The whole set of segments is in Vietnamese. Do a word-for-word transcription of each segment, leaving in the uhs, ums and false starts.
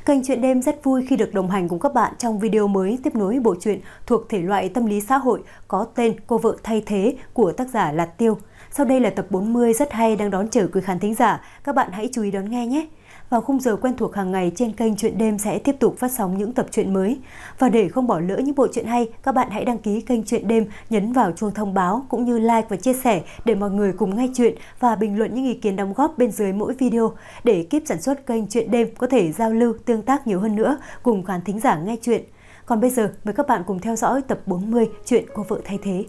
Kênh Chuyện Đêm rất vui khi được đồng hành cùng các bạn trong video mới tiếp nối bộ truyện thuộc thể loại tâm lý xã hội có tên Cô vợ thay thế của tác giả Lạt Tiêu. Sau đây là tập bốn mươi rất hay đang đón chờ quý khán thính giả, các bạn hãy chú ý đón nghe nhé. Vào khung giờ quen thuộc hàng ngày trên kênh Chuyện Đêm sẽ tiếp tục phát sóng những tập truyện mới. Và để không bỏ lỡ những bộ truyện hay, các bạn hãy đăng ký kênh Chuyện Đêm, nhấn vào chuông thông báo cũng như like và chia sẻ để mọi người cùng nghe chuyện và bình luận những ý kiến đóng góp bên dưới mỗi video để ekip sản xuất kênh Chuyện Đêm có thể giao lưu, tương tác nhiều hơn nữa cùng khán thính giả nghe chuyện. Còn bây giờ, mời các bạn cùng theo dõi tập bốn mươi chuyện Cô vợ thay thế.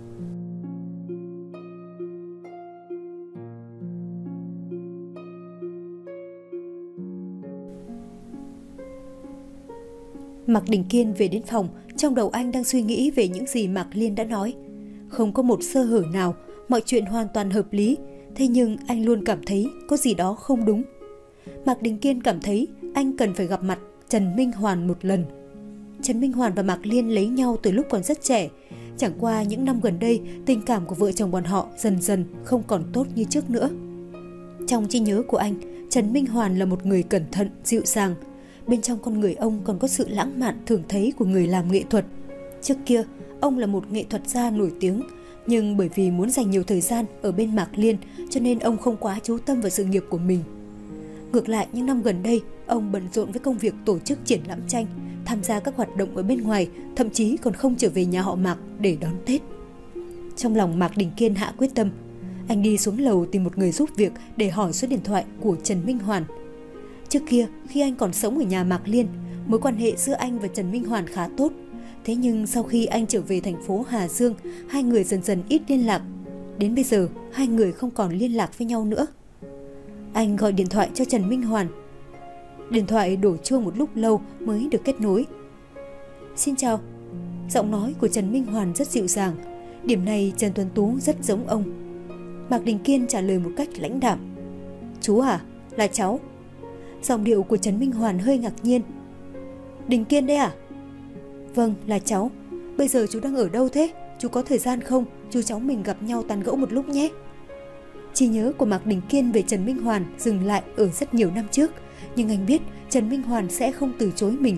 Mạc Đình Kiên về đến phòng, trong đầu anh đang suy nghĩ về những gì Mạc Liên đã nói. Không có một sơ hở nào, mọi chuyện hoàn toàn hợp lý, thế nhưng anh luôn cảm thấy có gì đó không đúng. Mạc Đình Kiên cảm thấy anh cần phải gặp mặt Trần Minh Hoàn một lần. Trần Minh Hoàn và Mạc Liên lấy nhau từ lúc còn rất trẻ. Chẳng qua những năm gần đây, tình cảm của vợ chồng bọn họ dần dần không còn tốt như trước nữa. Trong trí nhớ của anh, Trần Minh Hoàn là một người cẩn thận, dịu dàng. Bên trong con người ông còn có sự lãng mạn thường thấy của người làm nghệ thuật. Trước kia, ông là một nghệ thuật gia nổi tiếng, nhưng bởi vì muốn dành nhiều thời gian ở bên Mạc Liên cho nên ông không quá chú tâm vào sự nghiệp của mình. Ngược lại, những năm gần đây, ông bận rộn với công việc tổ chức triển lãm tranh, tham gia các hoạt động ở bên ngoài, thậm chí còn không trở về nhà họ Mạc để đón Tết. Trong lòng Mạc Đình Kiên hạ quyết tâm, anh đi xuống lầu tìm một người giúp việc để hỏi số điện thoại của Trần Minh Hoàn. Trước kia, khi anh còn sống ở nhà Mạc Liên, mối quan hệ giữa anh và Trần Minh Hoàn khá tốt. Thế nhưng sau khi anh trở về thành phố Hà Dương, hai người dần dần ít liên lạc. Đến bây giờ, hai người không còn liên lạc với nhau nữa. Anh gọi điện thoại cho Trần Minh Hoàn. Điện thoại đổ chuông một lúc lâu mới được kết nối. Xin chào. Giọng nói của Trần Minh Hoàn rất dịu dàng. Điểm này Trần Tuấn Tú rất giống ông. Mạc Đình Kiên trả lời một cách lãnh đạm. Chú à? Là cháu. Giọng điệu của Trần Minh Hoàn hơi ngạc nhiên. Đình Kiên đấy à? Vâng, là cháu. Bây giờ chú đang ở đâu thế? Chú có thời gian không? Chú cháu mình gặp nhau tán gẫu một lúc nhé. Trí nhớ của Mạc Đình Kiên về Trần Minh Hoàn dừng lại ở rất nhiều năm trước, nhưng anh biết Trần Minh Hoàn sẽ không từ chối mình.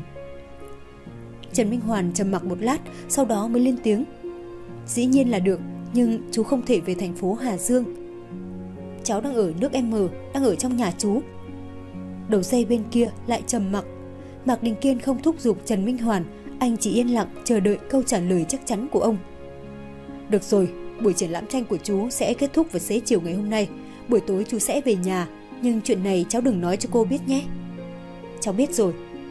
Trần Minh Hoàn trầm mặc một lát, sau đó mới lên tiếng. Dĩ nhiên là được, nhưng chú không thể về thành phố Hà Dương. Cháu đang ở nước M, đang ở trong nhà chú. Đầu dây bên kia lại trầm mặc. Mạc Đình Kiên không thúc giục Trần Minh Hoàn, anh chỉ yên lặng chờ đợi câu trả lời chắc chắn của ông. Được rồi, buổi triển lãm tranh của chú sẽ kết thúc vào xế chiều ngày hôm nay. Buổi tối chú sẽ về nhà, nhưng chuyện này cháu đừng nói cho cô biết nhé. Cháu biết rồi.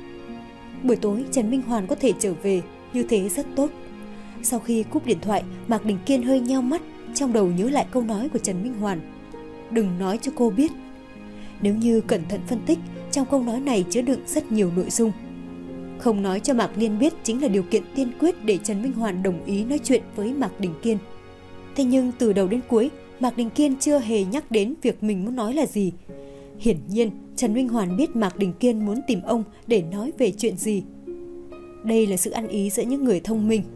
Buổi tối Trần Minh Hoàn có thể trở về, như thế rất tốt. Sau khi cúp điện thoại, Mạc Đình Kiên hơi nheo mắt, trong đầu nhớ lại câu nói của Trần Minh Hoàn. Đừng nói cho cô biết. Nếu như cẩn thận phân tích, trong câu nói này chứa đựng rất nhiều nội dung. Không nói cho Mạc Liên biết chính là điều kiện tiên quyết để Trần Minh Hoàn đồng ý nói chuyện với Mạc Đình Kiên. Thế nhưng từ đầu đến cuối, Mạc Đình Kiên chưa hề nhắc đến việc mình muốn nói là gì. Hiển nhiên, Trần Minh Hoàn biết Mạc Đình Kiên muốn tìm ông để nói về chuyện gì. Đây là sự ăn ý giữa những người thông minh.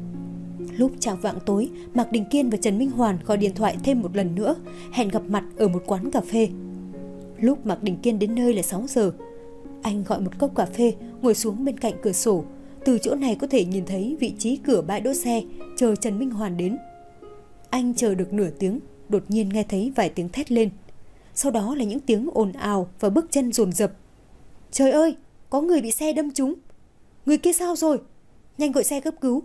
Lúc chạng vạng tối, Mạc Đình Kiên và Trần Minh Hoàn gọi điện thoại thêm một lần nữa, hẹn gặp mặt ở một quán cà phê. Lúc Mạc Đình Kiên đến nơi là sáu giờ. Anh gọi một cốc cà phê, ngồi xuống bên cạnh cửa sổ. Từ chỗ này có thể nhìn thấy vị trí cửa bãi đỗ xe, chờ Trần Minh Hoàn đến. Anh chờ được nửa tiếng, đột nhiên nghe thấy vài tiếng thét lên. Sau đó là những tiếng ồn ào và bước chân dồn dập. Trời ơi, có người bị xe đâm trúng. Người kia sao rồi? Nhanh gọi xe cấp cứu.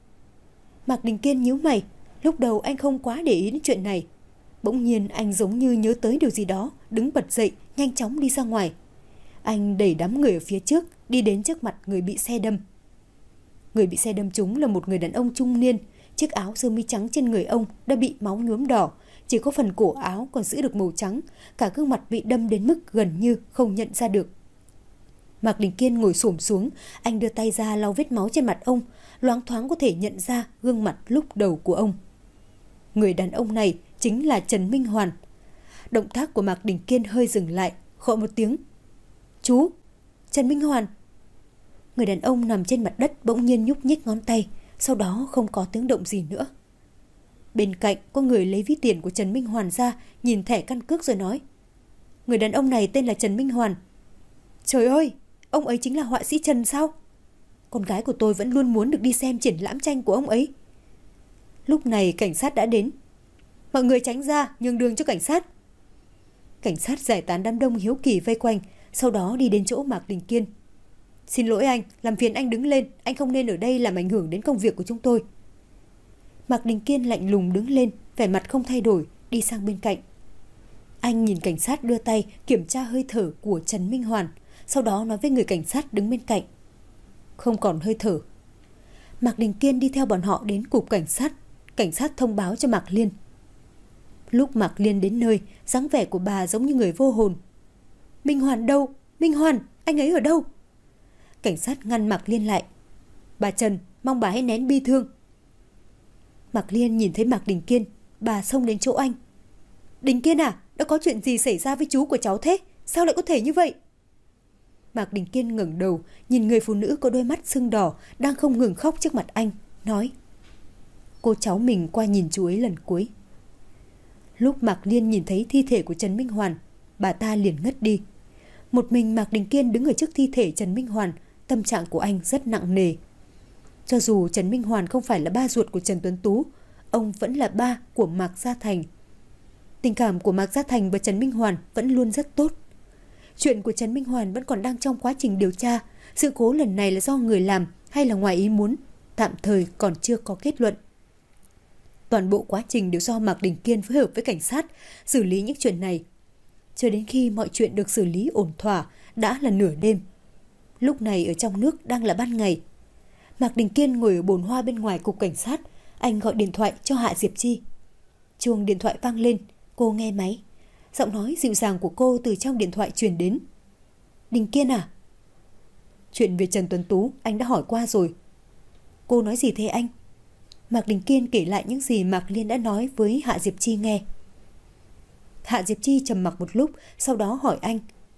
Mạc Đình Kiên nhíu mày. Lúc đầu anh không quá để ý đến chuyện này. Bỗng nhiên anh giống như nhớ tới điều gì đó, đứng bật dậy, nhanh chóng đi ra ngoài. Anh đẩy đám người ở phía trước, đi đến trước mặt người bị xe đâm. Người bị xe đâm trúng là một người đàn ông trung niên. Chiếc áo sơ mi trắng trên người ông đã bị máu nhuốm đỏ, chỉ có phần cổ áo còn giữ được màu trắng, cả gương mặt bị đâm đến mức gần như không nhận ra được. Mạc Đình Kiên ngồi xổm xuống, anh đưa tay ra lau vết máu trên mặt ông, loáng thoáng có thể nhận ra gương mặt lúc đầu của ông. Người đàn ông này chính là Trần Minh Hoàn. Động tác của Mạc Đình Kiên hơi dừng lại, gọi một tiếng. Chú, Trần Minh Hoàn. Người đàn ông nằm trên mặt đất bỗng nhiên nhúc nhích ngón tay, sau đó không có tiếng động gì nữa. Bên cạnh có người lấy ví tiền của Trần Minh Hoàn ra, nhìn thẻ căn cước rồi nói. Người đàn ông này tên là Trần Minh Hoàn. Trời ơi, Ông ấy chính là họa sĩ Trần sao? Con gái của tôi vẫn luôn muốn được đi xem triển lãm tranh của ông ấy. Lúc này cảnh sát đã đến. Mọi người tránh ra, nhường đường cho cảnh sát. Cảnh sát giải tán đám đông hiếu kỳ vây quanh, sau đó đi đến chỗ Mạc Đình Kiên. Xin lỗi anh, làm phiền anh đứng lên, anh không nên ở đây làm ảnh hưởng đến công việc của chúng tôi. Mạc Đình Kiên lạnh lùng đứng lên, vẻ mặt không thay đổi, đi sang bên cạnh. Anh nhìn cảnh sát đưa tay kiểm tra hơi thở của Trần Minh Hoàn, sau đó nói với người cảnh sát đứng bên cạnh. Không còn hơi thở. Mạc Đình Kiên đi theo bọn họ đến cục cảnh sát, cảnh sát thông báo cho Mạc Liên. Lúc Mạc Liên đến nơi, dáng vẻ của bà giống như người vô hồn. Minh Hoàn đâu? Minh Hoàn, anh ấy ở đâu? Cảnh sát ngăn Mạc Liên lại. Bà Trần, mong bà hãy nén bi thương. Mạc Liên nhìn thấy Mạc Đình Kiên, bà xông đến chỗ anh. Đình Kiên à, đã có chuyện gì xảy ra với chú của cháu thế? Sao lại có thể như vậy? Mạc Đình Kiên ngẩng đầu, nhìn người phụ nữ có đôi mắt sưng đỏ đang không ngừng khóc trước mặt anh, nói. Cô cháu mình qua nhìn chú ấy lần cuối. Lúc Mạc Liên nhìn thấy thi thể của Trần Minh Hoàn, bà ta liền ngất đi. Một mình Mạc Đình Kiên đứng ở trước thi thể Trần Minh Hoàn, tâm trạng của anh rất nặng nề. Cho dù Trần Minh Hoàn không phải là ba ruột của Trần Tuấn Tú, ông vẫn là ba của Mạc Gia Thành. Tình cảm của Mạc Gia Thành và Trần Minh Hoàn vẫn luôn rất tốt. Chuyện của Trần Minh Hoàn vẫn còn đang trong quá trình điều tra. Sự cố lần này là do người làm hay là ngoài ý muốn, tạm thời còn chưa có kết luận. Toàn bộ quá trình đều do Mạc Đình Kiên phối hợp với cảnh sát xử lý những chuyện này. Cho đến khi mọi chuyện được xử lý ổn thỏa, đã là nửa đêm. Lúc này ở trong nước đang là ban ngày. Mạc Đình Kiên ngồi ở bồn hoa bên ngoài cục cảnh sát, anh gọi điện thoại cho Hạ Diệp Chi. Chuông điện thoại vang lên, cô nghe máy. Giọng nói dịu dàng của cô từ trong điện thoại truyền đến. Đình Kiên à? Chuyện về Trần Tuấn Tú anh đã hỏi qua rồi. Cô nói gì thế anh? Mạc Đình Kiên kể lại những gì Mạc Liên đã nói với Hạ Diệp Chi nghe. Hạ Diệp Chi trầm mặc một lúc, sau đó hỏi anh.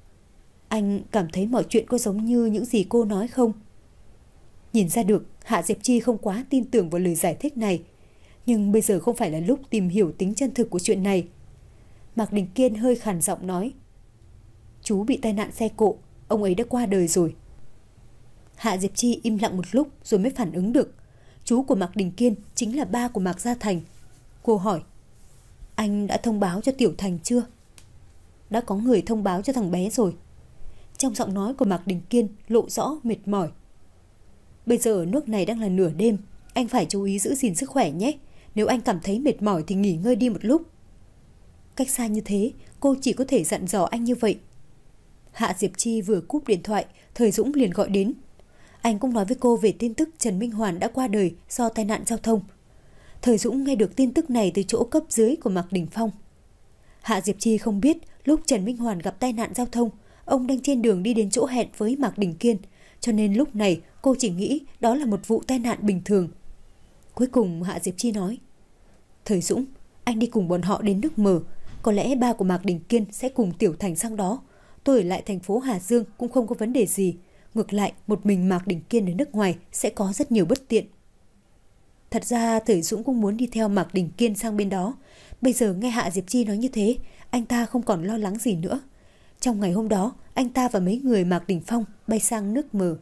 Anh cảm thấy mọi chuyện có giống như những gì cô nói không? Nhìn ra được Hạ Diệp Chi không quá tin tưởng vào lời giải thích này. Nhưng bây giờ không phải là lúc tìm hiểu tính chân thực của chuyện này. Mạc Đình Kiên hơi khàn giọng nói. Chú bị tai nạn xe cộ, ông ấy đã qua đời rồi. Hạ Diệp Chi im lặng một lúc rồi mới phản ứng được. Chú của Mạc Đình Kiên chính là ba của Mạc Gia Thành. Cô hỏi. Anh đã thông báo cho Tiểu Thành chưa? Đã có người thông báo cho thằng bé rồi. Trong giọng nói của Mạc Đình Kiên lộ rõ mệt mỏi. Bây giờ ở nước này đang là nửa đêm, anh phải chú ý giữ gìn sức khỏe nhé. Nếu anh cảm thấy mệt mỏi thì nghỉ ngơi đi một lúc. Cách xa như thế, cô chỉ có thể dặn dò anh như vậy. Hạ Diệp Chi vừa cúp điện thoại, Thời Dũng liền gọi đến. Anh cũng nói với cô về tin tức Trần Minh Hoàn đã qua đời do tai nạn giao thông. Thời Dũng nghe được tin tức này từ chỗ cấp dưới của Mạc Đình Phong. Hạ Diệp Chi không biết lúc Trần Minh Hoàn gặp tai nạn giao thông, ông đang trên đường đi đến chỗ hẹn với Mạc Đình Kiên, cho nên lúc này cô chỉ nghĩ đó là một vụ tai nạn bình thường. Cuối cùng Hạ Diệp Chi nói. Thời Dũng, anh đi cùng bọn họ đến nước Mờ. Có lẽ ba của Mạc Đình Kiên sẽ cùng Tiểu Thành sang đó. Tôi ở lại thành phố Hà Dương cũng không có vấn đề gì. Ngược lại, một mình Mạc Đình Kiên ở nước ngoài sẽ có rất nhiều bất tiện. Thật ra Thời Dũng cũng muốn đi theo Mạc Đình Kiên sang bên đó. Bây giờ nghe Hạ Diệp Chi nói như thế, anh ta không còn lo lắng gì nữa. Trong ngày hôm đó, anh ta và mấy người Mạc Đình Phong bay sang nước Mờ.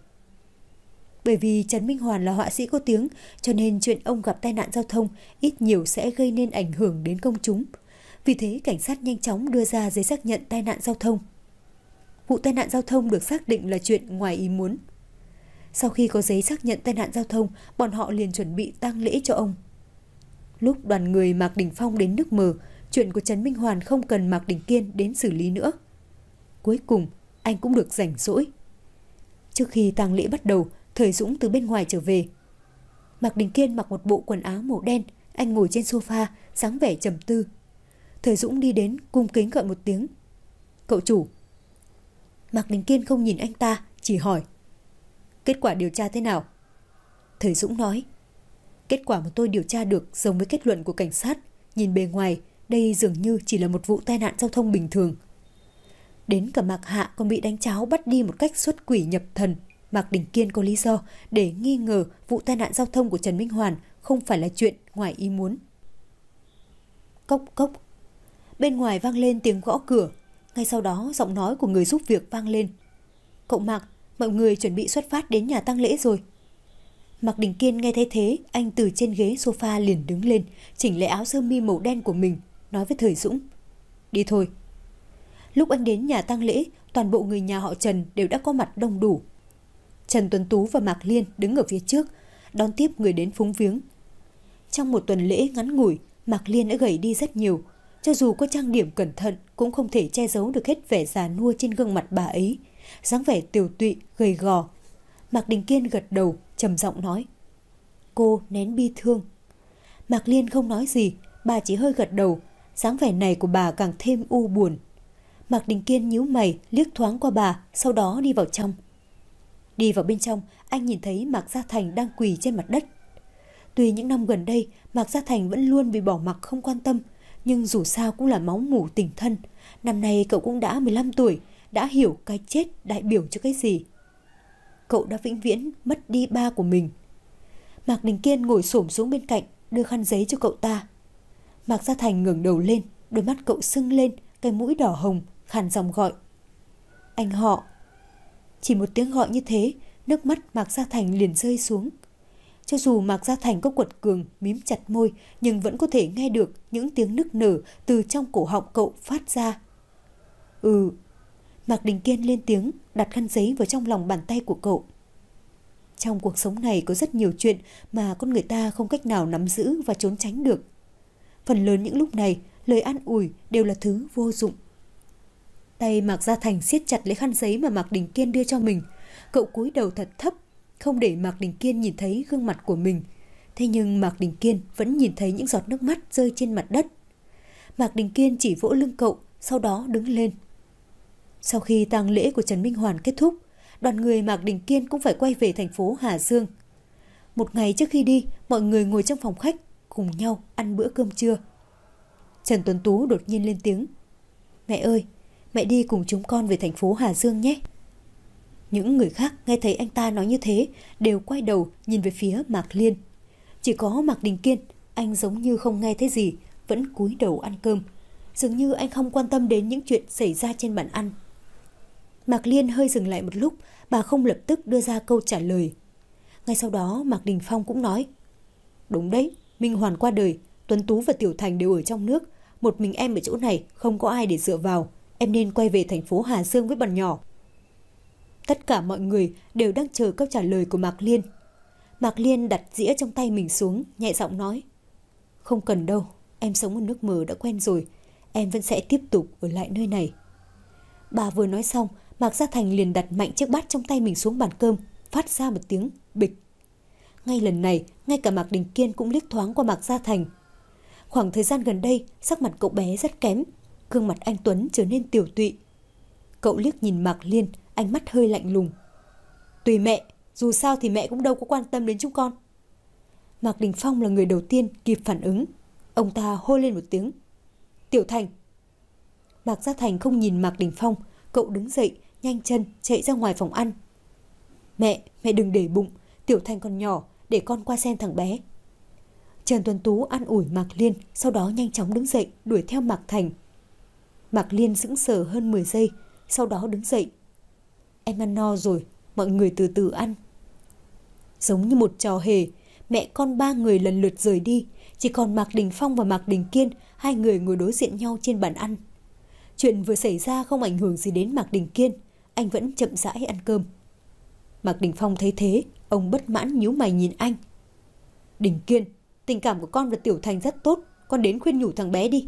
Bởi vì Trần Minh Hoàn là họa sĩ có tiếng, cho nên chuyện ông gặp tai nạn giao thông ít nhiều sẽ gây nên ảnh hưởng đến công chúng. Vì thế cảnh sát nhanh chóng đưa ra giấy xác nhận tai nạn giao thông. Vụ tai nạn giao thông được xác định là chuyện ngoài ý muốn. Sau khi có giấy xác nhận tai nạn giao thông, bọn họ liền chuẩn bị tang lễ cho ông. Lúc đoàn người Mạc Đình Phong đến nước Mờ, chuyện của Trần Minh Hoàn không cần Mạc Đình Kiên đến xử lý nữa. Cuối cùng, anh cũng được rảnh rỗi. Trước khi tang lễ bắt đầu, Thời Dũng từ bên ngoài trở về. Mạc Đình Kiên mặc một bộ quần áo màu đen, anh ngồi trên sofa, dáng vẻ trầm tư. Thời Dũng đi đến, cung kính gọi một tiếng. Cậu chủ. Mạc Đình Kiên không nhìn anh ta, chỉ hỏi. Kết quả điều tra thế nào? Thời Dũng nói. Kết quả mà tôi điều tra được giống với kết luận của cảnh sát. Nhìn bề ngoài, đây dường như chỉ là một vụ tai nạn giao thông bình thường. Đến cả Mạc Hạ còn bị đánh cháo bắt đi một cách xuất quỷ nhập thần. Mạc Đình Kiên có lý do để nghi ngờ vụ tai nạn giao thông của Trần Minh Hoàn không phải là chuyện ngoài ý muốn. Cốc cốc. Bên ngoài vang lên tiếng gõ cửa. Ngay sau đó giọng nói của người giúp việc vang lên. Cậu Mạc, mọi người chuẩn bị xuất phát đến nhà tang lễ rồi. Mạc Đình Kiên nghe thấy thế, anh từ trên ghế sofa liền đứng lên, chỉnh lại áo sơ mi màu đen của mình, nói với Thời Dũng. Đi thôi. Lúc anh đến nhà tang lễ, toàn bộ người nhà họ Trần đều đã có mặt đông đủ. Trần Tuấn Tú và Mạc Liên đứng ở phía trước, đón tiếp người đến phúng viếng. Trong một tuần lễ ngắn ngủi, Mạc Liên đã gầy đi rất nhiều. Cho dù có trang điểm cẩn thận cũng không thể che giấu được hết vẻ già nua trên gương mặt bà ấy, dáng vẻ tiều tụy, gầy gò. Mạc Đình Kiên gật đầu, trầm giọng nói. Cô nén bi thương. Mạc Liên không nói gì, bà chỉ hơi gật đầu, dáng vẻ này của bà càng thêm u buồn. Mạc Đình Kiên nhíu mày, liếc thoáng qua bà, sau đó đi vào trong. Đi vào bên trong, anh nhìn thấy Mạc Gia Thành đang quỳ trên mặt đất. Tuy những năm gần đây, Mạc Gia Thành vẫn luôn bị bỏ mặc không quan tâm, nhưng dù sao cũng là máu mủ tình thân. Năm nay cậu cũng đã mười lăm tuổi, đã hiểu cái chết đại biểu cho cái gì. Cậu đã vĩnh viễn mất đi ba của mình. Mạc Đình Kiên ngồi xổm xuống bên cạnh, đưa khăn giấy cho cậu ta. Mạc Gia Thành ngẩng đầu lên, đôi mắt cậu sưng lên, cái mũi đỏ hồng, khàn giọng gọi. Anh họ. Chỉ một tiếng gọi như thế, nước mắt Mạc Gia Thành liền rơi xuống. Cho dù Mạc Gia Thành có quật cường, mím chặt môi, nhưng vẫn có thể nghe được những tiếng nức nở từ trong cổ họng cậu phát ra. Ừ. Mạc Đình Kiên lên tiếng, đặt khăn giấy vào trong lòng bàn tay của cậu. Trong cuộc sống này có rất nhiều chuyện mà con người ta không cách nào nắm giữ và trốn tránh được. Phần lớn những lúc này, lời an ủi đều là thứ vô dụng. Tay Mạc Gia Thành siết chặt lấy khăn giấy mà Mạc Đình Kiên đưa cho mình. Cậu cúi đầu thật thấp, không để Mạc Đình Kiên nhìn thấy gương mặt của mình. Thế nhưng Mạc Đình Kiên vẫn nhìn thấy những giọt nước mắt rơi trên mặt đất. Mạc Đình Kiên chỉ vỗ lưng cậu, sau đó đứng lên. Sau khi tang lễ của Trần Minh Hoàn kết thúc, đoàn người Mạc Đình Kiên cũng phải quay về thành phố Hà Dương. Một ngày trước khi đi, mọi người ngồi trong phòng khách cùng nhau ăn bữa cơm trưa. Trần Tuấn Tú đột nhiên lên tiếng. Mẹ ơi, mẹ đi cùng chúng con về thành phố Hà Dương nhé. Những người khác nghe thấy anh ta nói như thế đều quay đầu nhìn về phía Mạc Liên. Chỉ có Mạc Đình Kiên, anh giống như không nghe thấy gì, vẫn cúi đầu ăn cơm. Dường như anh không quan tâm đến những chuyện xảy ra trên bàn ăn. Mạc Liên hơi dừng lại một lúc, bà không lập tức đưa ra câu trả lời. Ngay sau đó Mạc Đình Phong cũng nói. Đúng đấy, Minh Hoàn qua đời, Tuấn Tú và Tiểu Thành đều ở trong nước. Một mình em ở chỗ này, không có ai để dựa vào. Em nên quay về thành phố Hà Dương với bọn nhỏ. Tất cả mọi người đều đang chờ câu trả lời của Mạc Liên. Mạc Liên đặt dĩa trong tay mình xuống, nhẹ giọng nói. Không cần đâu, em sống ở nước mờ đã quen rồi. Em vẫn sẽ tiếp tục ở lại nơi này. Bà vừa nói xong, Mạc Gia Thành liền đặt mạnh chiếc bát trong tay mình xuống bàn cơm, phát ra một tiếng bịch. Ngay lần này, ngay cả Mạc Đình Kiên cũng liếc thoáng qua Mạc Gia Thành. Khoảng thời gian gần đây, sắc mặt cậu bé rất kém, gương mặt anh Tuấn trở nên tiều tụy. Cậu liếc nhìn Mạc Liên, ánh mắt hơi lạnh lùng. Tùy mẹ, dù sao thì mẹ cũng đâu có quan tâm đến chúng con. Mạc Đình Phong là người đầu tiên kịp phản ứng. Ông ta hô lên một tiếng. Tiểu Thành. Mạc Gia Thành không nhìn Mạc Đình Phong, cậu đứng dậy, nhanh chân chạy ra ngoài phòng ăn. Mẹ, mẹ đừng để bụng, Tiểu Thành còn nhỏ, để con qua xem thằng bé. Trần Tuấn Tú an ủi Mạc Liên, sau đó nhanh chóng đứng dậy đuổi theo Mạc Thành. Mạc Liên sững sờ hơn mười giây, sau đó đứng dậy. Em ăn no rồi, mọi người từ từ ăn. Giống như một trò hề, mẹ con ba người lần lượt rời đi, chỉ còn Mạc Đình Phong và Mạc Đình Kiên, hai người ngồi đối diện nhau trên bàn ăn. Chuyện vừa xảy ra không ảnh hưởng gì đến Mạc Đình Kiên, anh vẫn chậm rãi ăn cơm. Mạc Đình Phong thấy thế, ông bất mãn nhíu mày nhìn anh. Đình Kiên, tình cảm của con và Tiểu Thành rất tốt, con đến khuyên nhủ thằng bé đi.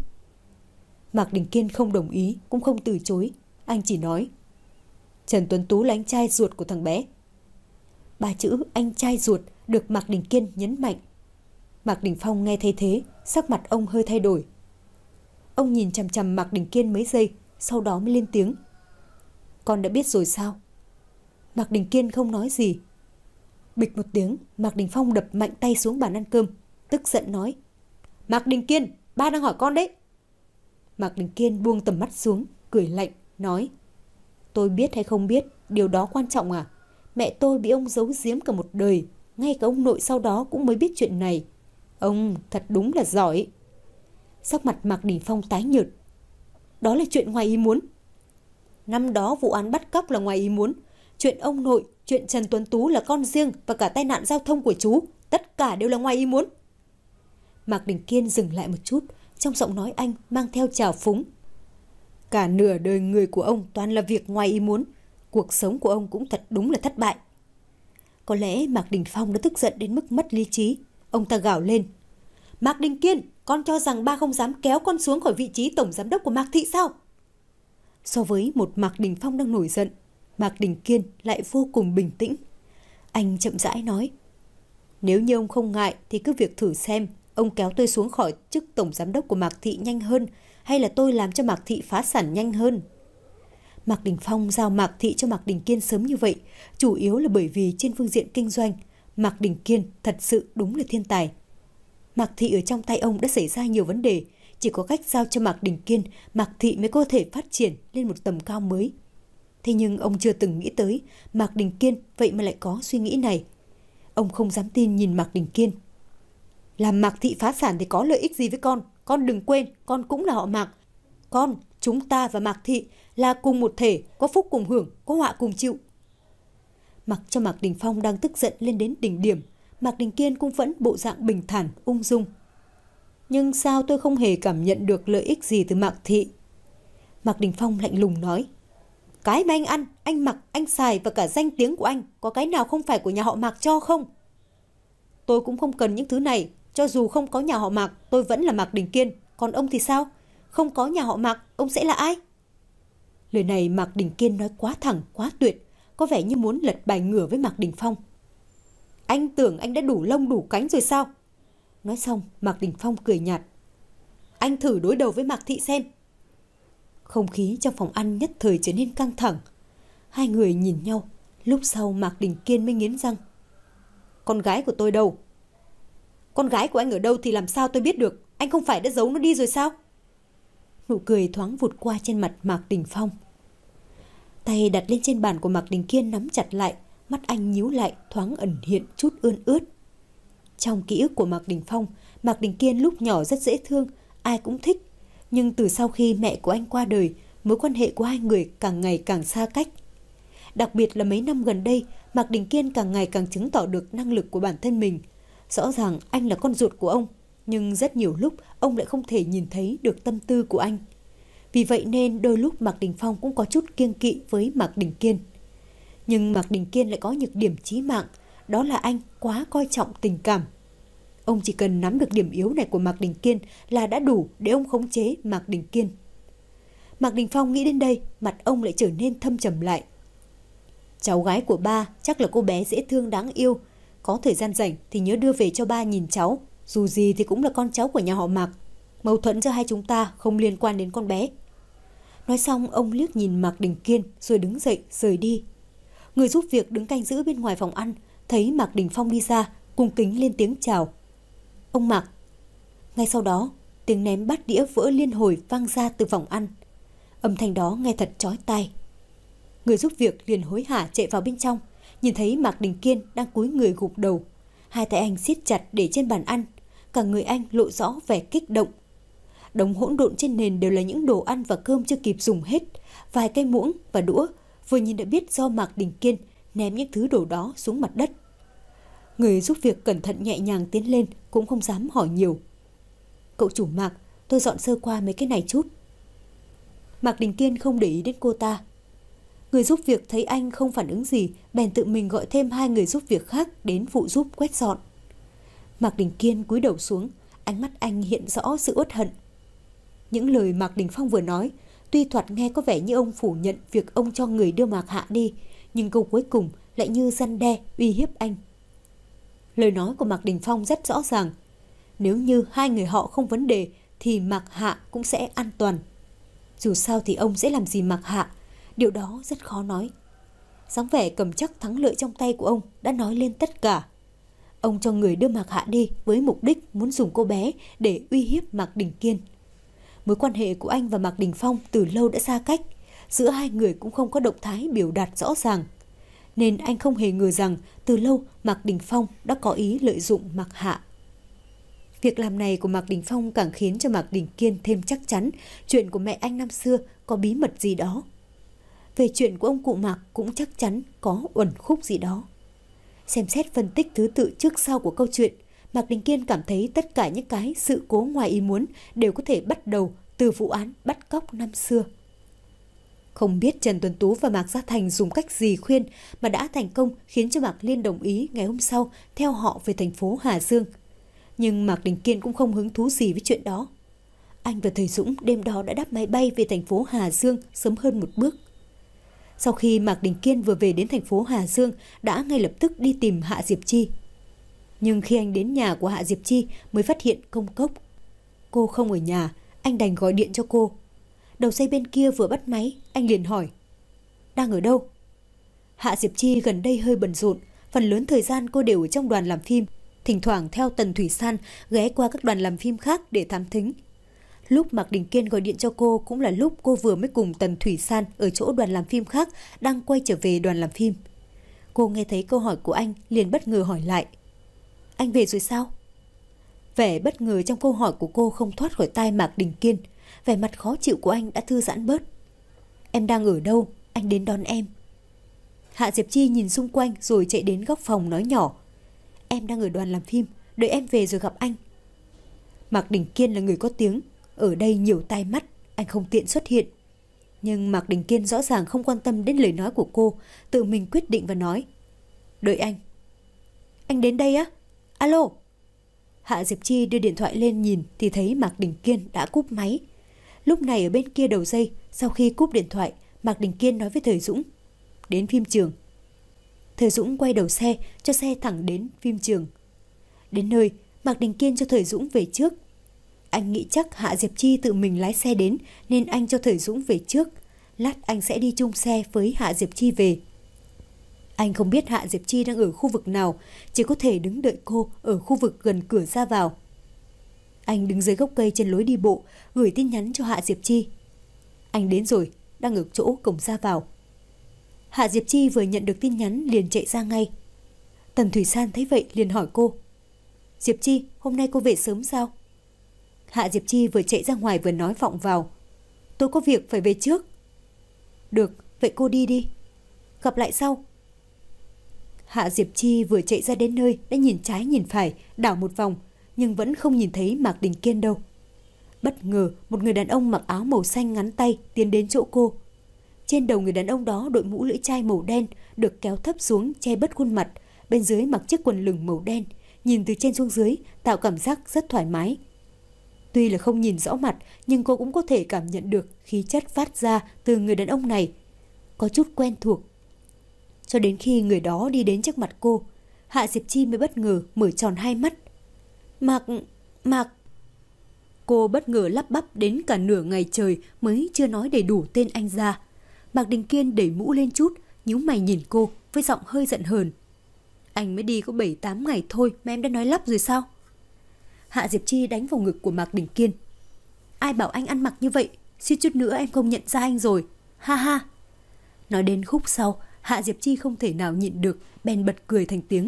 Mạc Đình Kiên không đồng ý, cũng không từ chối, anh chỉ nói. Trần Tuấn Tú là anh trai ruột của thằng bé. Ba chữ anh trai ruột được Mạc Đình Kiên nhấn mạnh. Mạc Đình Phong nghe thấy thế, sắc mặt ông hơi thay đổi. Ông nhìn chằm chằm Mạc Đình Kiên mấy giây, sau đó mới lên tiếng. Con đã biết rồi sao? Mạc Đình Kiên không nói gì. Bịch một tiếng, Mạc Đình Phong đập mạnh tay xuống bàn ăn cơm, tức giận nói. Mạc Đình Kiên, ba đang hỏi con đấy. Mạc Đình Kiên buông tầm mắt xuống, cười lạnh, nói. Tôi biết hay không biết, điều đó quan trọng à? Mẹ tôi bị ông giấu giếm cả một đời, ngay cả ông nội sau đó cũng mới biết chuyện này. Ông thật đúng là giỏi. Sắc mặt Mạc Đình Phong tái nhợt. Đó là chuyện ngoài ý muốn. Năm đó vụ án bắt cóc là ngoài ý muốn, Chuyện ông nội, chuyện Trần Tuấn Tú là con riêng và cả tai nạn giao thông của chú, tất cả đều là ngoài ý muốn. Mạc Đình Kiên dừng lại một chút, trong giọng nói anh mang theo trào phúng. Cả nửa đời người của ông toàn là việc ngoài ý muốn. Cuộc sống của ông cũng thật đúng là thất bại. Có lẽ Mạc Đình Phong đã tức giận đến mức mất lý trí. Ông ta gào lên. Mạc Đình Kiên, con cho rằng ba không dám kéo con xuống khỏi vị trí tổng giám đốc của Mạc Thị sao? So với một Mạc Đình Phong đang nổi giận, Mạc Đình Kiên lại vô cùng bình tĩnh. Anh chậm rãi nói. Nếu như ông không ngại thì cứ việc thử xem ông kéo tôi xuống khỏi chức tổng giám đốc của Mạc Thị nhanh hơn hay là tôi làm cho Mạc Thị phá sản nhanh hơn. Mạc Đình Phong giao Mạc Thị cho Mạc Đình Kiên sớm như vậy, chủ yếu là bởi vì trên phương diện kinh doanh, Mạc Đình Kiên thật sự đúng là thiên tài. Mạc Thị ở trong tay ông đã xảy ra nhiều vấn đề, chỉ có cách giao cho Mạc Đình Kiên, Mạc Thị mới có thể phát triển lên một tầm cao mới. Thế nhưng ông chưa từng nghĩ tới Mạc Đình Kiên vậy mà lại có suy nghĩ này. Ông không dám tin nhìn Mạc Đình Kiên. Làm Mạc Thị phá sản thì có lợi ích gì với con? Con đừng quên, con cũng là họ Mạc. Con, chúng ta và Mạc Thị là cùng một thể, có phúc cùng hưởng, có họa cùng chịu. Mặc cho Mạc Đình Phong đang tức giận lên đến đỉnh điểm, Mạc Đình Kiên cũng vẫn bộ dạng bình thản, ung dung. Nhưng sao tôi không hề cảm nhận được lợi ích gì từ Mạc Thị? Mạc Đình Phong lạnh lùng nói. Cái mà anh ăn, anh mặc, anh xài và cả danh tiếng của anh, có cái nào không phải của nhà họ Mạc cho không? Tôi cũng không cần những thứ này, cho dù không có nhà họ Mạc, tôi vẫn là Mạc Đình Kiên. Còn ông thì sao? Không có nhà họ Mạc, ông sẽ là ai? Lời này Mạc Đình Kiên nói quá thẳng, quá tuyệt, có vẻ như muốn lật bài ngửa với Mạc Đình Phong. Anh tưởng anh đã đủ lông đủ cánh rồi sao? Nói xong, Mạc Đình Phong cười nhạt. Anh thử đối đầu với Mạc Thị xem. Không khí trong phòng ăn nhất thời trở nên căng thẳng. Hai người nhìn nhau, lúc sau Mạc Đình Kiên mới nghiến răng. Con gái của tôi đâu? Con gái của anh ở đâu thì làm sao tôi biết được? Anh không phải đã giấu nó đi rồi sao? Nụ cười thoáng vụt qua trên mặt Mạc Đình Phong. Tay đặt lên trên bàn của Mạc Đình Kiên nắm chặt lại, mắt anh nhíu lại, thoáng ẩn hiện chút ươn ướt. Trong ký ức của Mạc Đình Phong, Mạc Đình Kiên lúc nhỏ rất dễ thương, ai cũng thích. Nhưng từ sau khi mẹ của anh qua đời, mối quan hệ của hai người càng ngày càng xa cách. Đặc biệt là mấy năm gần đây, Mạc Đình Kiên càng ngày càng chứng tỏ được năng lực của bản thân mình. Rõ ràng anh là con ruột của ông, nhưng rất nhiều lúc ông lại không thể nhìn thấy được tâm tư của anh. Vì vậy nên đôi lúc Mạc Đình Phong cũng có chút kiêng kỵ với Mạc Đình Kiên. Nhưng Mạc Đình Kiên lại có nhược điểm chí mạng, đó là anh quá coi trọng tình cảm. Ông chỉ cần nắm được điểm yếu này của Mạc Đình Kiên là đã đủ để ông khống chế Mạc Đình Kiên. Mạc Đình Phong nghĩ đến đây, mặt ông lại trở nên thâm trầm lại. Cháu gái của ba chắc là cô bé dễ thương đáng yêu. Có thời gian rảnh thì nhớ đưa về cho ba nhìn cháu. Dù gì thì cũng là con cháu của nhà họ Mạc. Mâu thuẫn giữa hai chúng ta không liên quan đến con bé. Nói xong ông liếc nhìn Mạc Đình Kiên rồi đứng dậy rời đi. Người giúp việc đứng canh giữ bên ngoài phòng ăn thấy Mạc Đình Phong đi ra, cung kính lên tiếng chào. Ông Mạc. Ngay sau đó, tiếng ném bát đĩa vỡ liên hồi vang ra từ phòng ăn. Âm thanh đó nghe thật chói tai. Người giúp việc liền hối hả chạy vào bên trong, nhìn thấy Mạc Đình Kiên đang cúi người gục đầu. Hai tay anh siết chặt để trên bàn ăn, cả người anh lộ rõ vẻ kích động. Đống hỗn độn trên nền đều là những đồ ăn và cơm chưa kịp dùng hết, vài cái muỗng và đũa, vừa nhìn đã biết do Mạc Đình Kiên ném những thứ đồ đó xuống mặt đất. Người giúp việc cẩn thận nhẹ nhàng tiến lên, cũng không dám hỏi nhiều. Cậu chủ Mạc, tôi dọn sơ qua mấy cái này chút. Mạc Đình Kiên không để ý đến cô ta. Người giúp việc thấy anh không phản ứng gì, bèn tự mình gọi thêm hai người giúp việc khác đến phụ giúp quét dọn. Mạc Đình Kiên cúi đầu xuống, ánh mắt anh hiện rõ sự uất hận. Những lời Mạc Đình Phong vừa nói, tuy thoạt nghe có vẻ như ông phủ nhận việc ông cho người đưa Mạc Hạ đi, nhưng câu cuối cùng lại như răn đe, uy hiếp anh. Lời nói của Mạc Đình Phong rất rõ ràng. Nếu như hai người họ không vấn đề thì Mạc Hạ cũng sẽ an toàn. Dù sao thì ông sẽ làm gì Mạc Hạ, điều đó rất khó nói. Dáng vẻ cầm chắc thắng lợi trong tay của ông đã nói lên tất cả. Ông cho người đưa Mạc Hạ đi với mục đích muốn dùng cô bé để uy hiếp Mạc Đình Kiên. Mối quan hệ của anh và Mạc Đình Phong từ lâu đã xa cách, giữa hai người cũng không có động thái biểu đạt rõ ràng. Nên anh không hề ngờ rằng từ lâu Mạc Đình Phong đã có ý lợi dụng Mạc Hạ. Việc làm này của Mạc Đình Phong càng khiến cho Mạc Đình Kiên thêm chắc chắn chuyện của mẹ anh năm xưa có bí mật gì đó. Về chuyện của ông cụ Mạc cũng chắc chắn có uẩn khúc gì đó. Xem xét phân tích thứ tự trước sau của câu chuyện, Mạc Đình Kiên cảm thấy tất cả những cái sự cố ngoài ý muốn đều có thể bắt đầu từ vụ án bắt cóc năm xưa. Không biết Trần Tuấn Tú và Mạc Gia Thành dùng cách gì khuyên mà đã thành công khiến cho Mạc Liên đồng ý ngày hôm sau theo họ về thành phố Hà Dương. Nhưng Mạc Đình Kiên cũng không hứng thú gì với chuyện đó. Anh và thầy Dũng đêm đó đã đáp máy bay về thành phố Hà Dương sớm hơn một bước. Sau khi Mạc Đình Kiên vừa về đến thành phố Hà Dương đã ngay lập tức đi tìm Hạ Diệp Chi. Nhưng khi anh đến nhà của Hạ Diệp Chi mới phát hiện công cốc. Cô không ở nhà, anh đành gọi điện cho cô. Đầu dây bên kia vừa bắt máy, anh liền hỏi: đang ở đâu? Hạ Diệp Chi gần đây hơi bận rộn, phần lớn thời gian cô đều ở trong đoàn làm phim, thỉnh thoảng theo Tần Thủy San ghé qua các đoàn làm phim khác để thám thính. Lúc Mạc Đình Kiên gọi điện cho cô cũng là lúc cô vừa mới cùng Tần Thủy San ở chỗ đoàn làm phim khác đang quay trở về đoàn làm phim. Cô nghe thấy câu hỏi của anh liền bất ngờ hỏi lại: anh về rồi sao? Vẻ bất ngờ trong câu hỏi của cô không thoát khỏi tai Mạc Đình Kiên. Vẻ mặt khó chịu của anh đã thư giãn bớt. Em đang ở đâu? Anh đến đón em. Hạ Diệp Chi nhìn xung quanh rồi chạy đến góc phòng nói nhỏ: em đang ở đoàn làm phim, đợi em về rồi gặp anh. Mạc Đình Kiên là người có tiếng, ở đây nhiều tai mắt, anh không tiện xuất hiện. Nhưng Mạc Đình Kiên rõ ràng không quan tâm đến lời nói của cô, tự mình quyết định và nói: đợi anh. Anh đến đây á? Alo. Hạ Diệp Chi đưa điện thoại lên nhìn thì thấy Mạc Đình Kiên đã cúp máy. Lúc này ở bên kia đầu dây, sau khi cúp điện thoại, Mạc Đình Kiên nói với Thời Dũng: đến phim trường. Thời Dũng quay đầu xe, cho xe thẳng đến phim trường. Đến nơi, Mạc Đình Kiên cho Thời Dũng về trước. Anh nghĩ chắc Hạ Diệp Chi tự mình lái xe đến nên anh cho Thời Dũng về trước. Lát anh sẽ đi chung xe với Hạ Diệp Chi về. Anh không biết Hạ Diệp Chi đang ở khu vực nào, chỉ có thể đứng đợi cô ở khu vực gần cửa ra vào. Anh đứng dưới gốc cây trên lối đi bộ, gửi tin nhắn cho Hạ Diệp Chi: anh đến rồi, đang ở chỗ cổng ra vào. Hạ Diệp Chi vừa nhận được tin nhắn liền chạy ra ngay. Tần Thủy San thấy vậy liền hỏi cô: Diệp Chi, hôm nay cô về sớm sao? Hạ Diệp Chi vừa chạy ra ngoài vừa nói vọng vào: tôi có việc phải về trước. Được, vậy cô đi đi. Gặp lại sau. Hạ Diệp Chi vừa chạy ra đến nơi đã nhìn trái nhìn phải, đảo một vòng, nhưng vẫn không nhìn thấy Mạc Đình Kiên đâu. Bất ngờ, một người đàn ông mặc áo màu xanh ngắn tay tiến đến chỗ cô. Trên đầu người đàn ông đó đội mũ lưỡi chai màu đen, được kéo thấp xuống che bớt khuôn mặt, bên dưới mặc chiếc quần lửng màu đen, nhìn từ trên xuống dưới tạo cảm giác rất thoải mái. Tuy là không nhìn rõ mặt, nhưng cô cũng có thể cảm nhận được khí chất phát ra từ người đàn ông này, có chút quen thuộc. Cho đến khi người đó đi đến trước mặt cô, Hạ Diệp Chi mới bất ngờ mở tròn hai mắt. Mạc... Mạc... Cô bất ngờ lắp bắp đến cả nửa ngày trời mới chưa nói đầy đủ tên anh ra. Mạc Đình Kiên đẩy mũ lên chút, nhíu mày nhìn cô với giọng hơi giận hờn. Anh mới đi có bảy tám ngày thôi mà em đã nói lắp rồi sao? Hạ Diệp Chi đánh vào ngực của Mạc Đình Kiên. Ai bảo anh ăn mặc như vậy, suýt chút nữa em không nhận ra anh rồi. Ha ha. Nói đến khúc sau, Hạ Diệp Chi không thể nào nhịn được, bèn bật cười thành tiếng.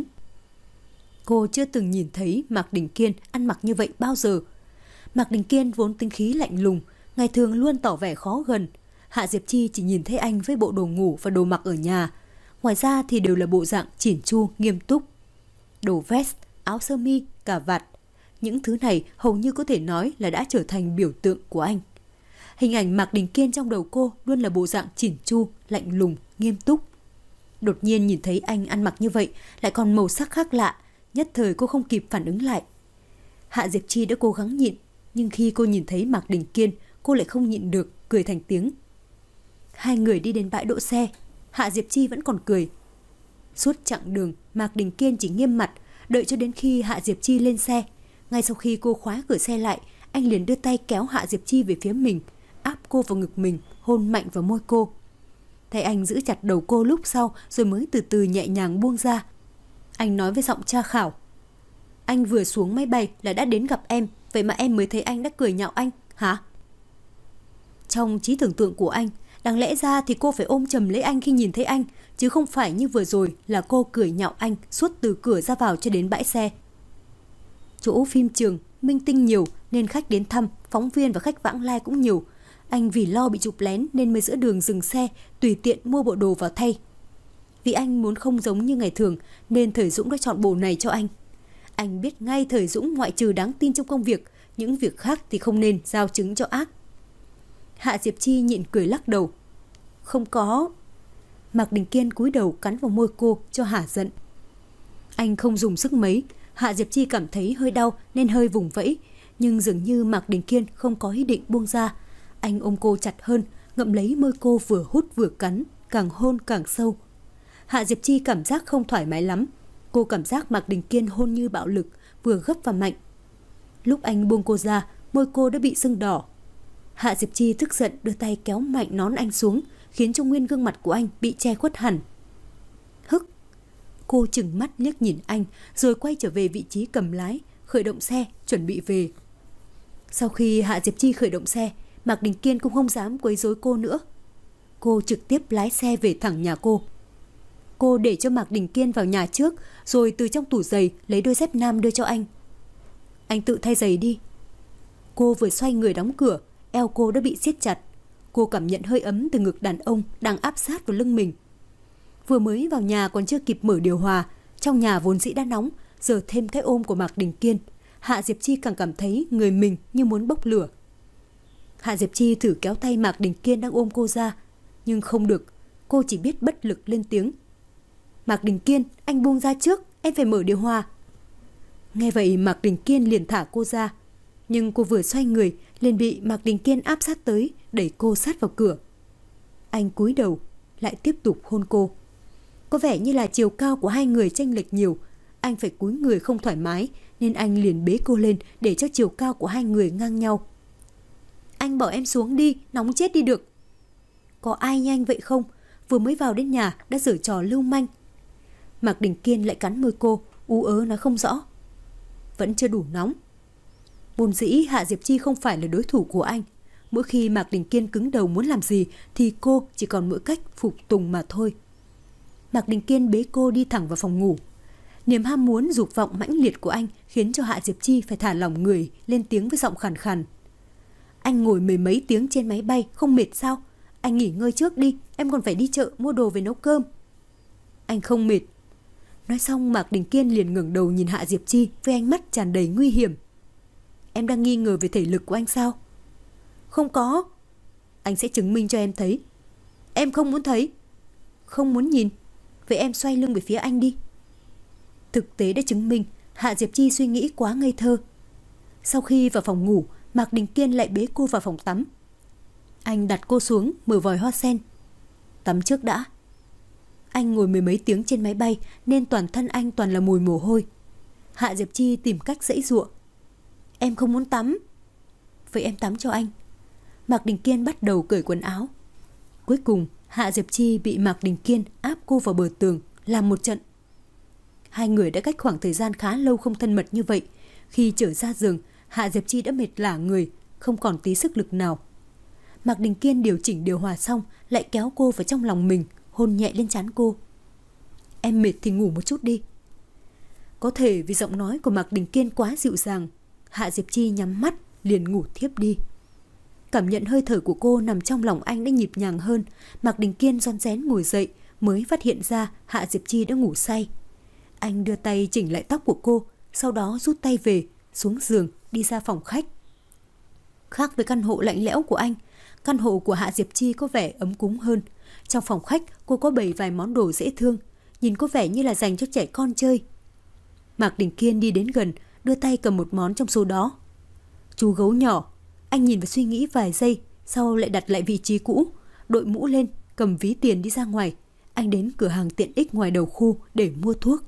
Cô chưa từng nhìn thấy Mạc Đình Kiên ăn mặc như vậy bao giờ. Mạc Đình Kiên vốn tính khí lạnh lùng, ngày thường luôn tỏ vẻ khó gần. Hạ Diệp Chi chỉ nhìn thấy anh với bộ đồ ngủ và đồ mặc ở nhà. Ngoài ra thì đều là bộ dạng chỉn chu, nghiêm túc. Đồ vest, áo sơ mi, cà vạt. Những thứ này hầu như có thể nói là đã trở thành biểu tượng của anh. Hình ảnh Mạc Đình Kiên trong đầu cô luôn là bộ dạng chỉn chu, lạnh lùng, nghiêm túc. Đột nhiên nhìn thấy anh ăn mặc như vậy, lại còn màu sắc khác lạ, nhất thời cô không kịp phản ứng lại. Hạ Diệp Chi đã cố gắng nhịn, nhưng khi cô nhìn thấy Mạc Đình Kiên, cô lại không nhịn được, cười thành tiếng. Hai người đi đến bãi đỗ xe, Hạ Diệp Chi vẫn còn cười. Suốt chặng đường, Mạc Đình Kiên chỉ nghiêm mặt, đợi cho đến khi Hạ Diệp Chi lên xe. Ngay sau khi cô khóa cửa xe lại, anh liền đưa tay kéo Hạ Diệp Chi về phía mình, áp cô vào ngực mình, hôn mạnh vào môi cô. Thấy anh giữ chặt đầu cô lúc sau rồi mới từ từ nhẹ nhàng buông ra. Anh nói với giọng tra khảo. Anh vừa xuống máy bay là đã đến gặp em, vậy mà em mới thấy anh đã cười nhạo anh, hả? Trong trí tưởng tượng của anh, đáng lẽ ra thì cô phải ôm chầm lấy anh khi nhìn thấy anh, chứ không phải như vừa rồi là cô cười nhạo anh suốt từ cửa ra vào cho đến bãi xe. Chỗ phim trường, minh tinh nhiều nên khách đến thăm, phóng viên và khách vãng lai cũng nhiều. Anh vì lo bị chụp lén nên mới giữa đường dừng xe, tùy tiện mua bộ đồ vào thay. Vì anh muốn không giống như ngày thường nên Thời Dũng đã chọn bộ này cho anh. Anh biết ngay Thời Dũng ngoại trừ đáng tin trong công việc, những việc khác thì không nên giao chứng cho ác. Hạ Diệp Chi nhịn cười lắc đầu. Không có. Mạc Đình Kiên cúi đầu cắn vào môi cô cho hả giận. Anh không dùng sức mấy. Hạ Diệp Chi cảm thấy hơi đau nên hơi vùng vẫy, nhưng dường như Mạc Đình Kiên không có ý định buông ra. Anh ôm cô chặt hơn, ngậm lấy môi cô vừa hút vừa cắn, càng hôn càng sâu. Hạ Diệp Chi cảm giác không thoải mái lắm. Cô cảm giác Mạc Đình Kiên hôn như bạo lực, vừa gấp và mạnh. Lúc anh buông cô ra, môi cô đã bị sưng đỏ. Hạ Diệp Chi tức giận đưa tay kéo mạnh nón anh xuống, khiến cho nguyên gương mặt của anh bị che khuất hẳn. Hức! Cô trừng mắt liếc nhìn anh, rồi quay trở về vị trí cầm lái, khởi động xe, chuẩn bị về. Sau khi Hạ Diệp Chi khởi động xe, Mạc Đình Kiên cũng không dám quấy rối cô nữa. Cô trực tiếp lái xe về thẳng nhà cô. Cô để cho Mạc Đình Kiên vào nhà trước, rồi từ trong tủ giày lấy đôi dép nam đưa cho anh. Anh tự thay giày đi. Cô vừa xoay người đóng cửa, eo cô đã bị siết chặt. Cô cảm nhận hơi ấm từ ngực đàn ông đang áp sát vào lưng mình. Vừa mới vào nhà còn chưa kịp mở điều hòa, trong nhà vốn dĩ đã nóng, giờ thêm cái ôm của Mạc Đình Kiên, Hạ Diệp Chi càng cảm thấy người mình như muốn bốc lửa. Hạ Diệp Chi thử kéo tay Mạc Đình Kiên đang ôm cô ra, nhưng không được. Cô chỉ biết bất lực lên tiếng. Mạc Đình Kiên, anh buông ra trước, em phải mở điều hòa. Nghe vậy Mạc Đình Kiên liền thả cô ra, nhưng cô vừa xoay người liền bị Mạc Đình Kiên áp sát tới, đẩy cô sát vào cửa. Anh cúi đầu, lại tiếp tục hôn cô. Có vẻ như là chiều cao của hai người chênh lệch nhiều, anh phải cúi người không thoải mái nên anh liền bế cô lên để cho chiều cao của hai người ngang nhau. Anh bỏ em xuống đi, nóng chết đi được. Có ai như anh vậy không? Vừa mới vào đến nhà đã giở trò lưu manh. Mạc Đình Kiên lại cắn môi cô, ú ớ nói không rõ. Vẫn chưa đủ nóng. Vốn dĩ Hạ Diệp Chi không phải là đối thủ của anh. Mỗi khi Mạc Đình Kiên cứng đầu muốn làm gì thì cô chỉ còn mỗi cách phục tùng mà thôi. Mạc Đình Kiên bế cô đi thẳng vào phòng ngủ. Niềm ham muốn dục vọng mãnh liệt của anh khiến cho Hạ Diệp Chi phải thả lỏng người, lên tiếng với giọng khàn khàn. Anh ngồi mười mấy tiếng trên máy bay không mệt sao? Anh nghỉ ngơi trước đi, em còn phải đi chợ mua đồ về nấu cơm. Anh không mệt. Nói xong Mạc Đình Kiên liền ngẩng đầu nhìn Hạ Diệp Chi với ánh mắt tràn đầy nguy hiểm. Em đang nghi ngờ về thể lực của anh sao? Không có. Anh sẽ chứng minh cho em thấy. Em không muốn thấy. Không muốn nhìn. Vậy em xoay lưng về phía anh đi. Thực tế đã chứng minh Hạ Diệp Chi suy nghĩ quá ngây thơ. Sau khi vào phòng ngủ, Mạc Đình Kiên lại bế cô vào phòng tắm. Anh đặt cô xuống, mở vòi hoa sen. Tắm trước đã. Anh ngồi mười mấy tiếng trên máy bay nên toàn thân anh toàn là mùi mồ hôi. Hạ Diệp Chi tìm cách giãy giụa. Em không muốn tắm. Vậy em tắm cho anh. Mạc Đình Kiên bắt đầu cởi quần áo. Cuối cùng Hạ Diệp Chi bị Mạc Đình Kiên áp cô vào bờ tường, làm một trận. Hai người đã cách khoảng thời gian khá lâu không thân mật như vậy. Khi trở ra giường, Hạ Diệp Chi đã mệt lả người, không còn tí sức lực nào. Mạc Đình Kiên điều chỉnh điều hòa xong, lại kéo cô vào trong lòng mình, hôn nhẹ lên trán cô. Em mệt thì ngủ một chút đi. Có thể vì giọng nói của Mạc Đình Kiên quá dịu dàng, Hạ Diệp Chi nhắm mắt liền ngủ thiếp đi. Cảm nhận hơi thở của cô nằm trong lòng anh đã nhịp nhàng hơn, Mạc Đình Kiên ron rén ngồi dậy mới phát hiện ra Hạ Diệp Chi đã ngủ say. Anh đưa tay chỉnh lại tóc của cô, sau đó rút tay về, xuống giường đi ra phòng khách. Khác với căn hộ lạnh lẽo của anh, căn hộ của Hạ Diệp Chi có vẻ ấm cúng hơn. Trong phòng khách cô có bày vài món đồ dễ thương, nhìn có vẻ như là dành cho trẻ con chơi. Mạc Đình Kiên đi đến gần, đưa tay cầm một món trong số đó. Chú gấu nhỏ. Anh nhìn và suy nghĩ vài giây, sau lại đặt lại vị trí cũ, đội mũ lên, cầm ví tiền đi ra ngoài. Anh đến cửa hàng tiện ích ngoài đầu khu để mua thuốc.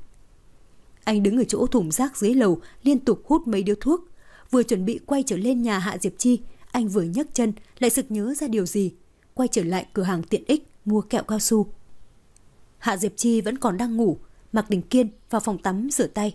Anh đứng ở chỗ thùng rác dưới lầu, liên tục hút mấy điếu thuốc. Vừa chuẩn bị quay trở lên nhà Hạ Diệp Chi, anh vừa nhấc chân, lại sực nhớ ra điều gì. Quay trở lại cửa hàng tiện ích, mua kẹo cao su. Hạ Diệp Chi vẫn còn đang ngủ. Mạc Đình Kiên vào phòng tắm rửa tay.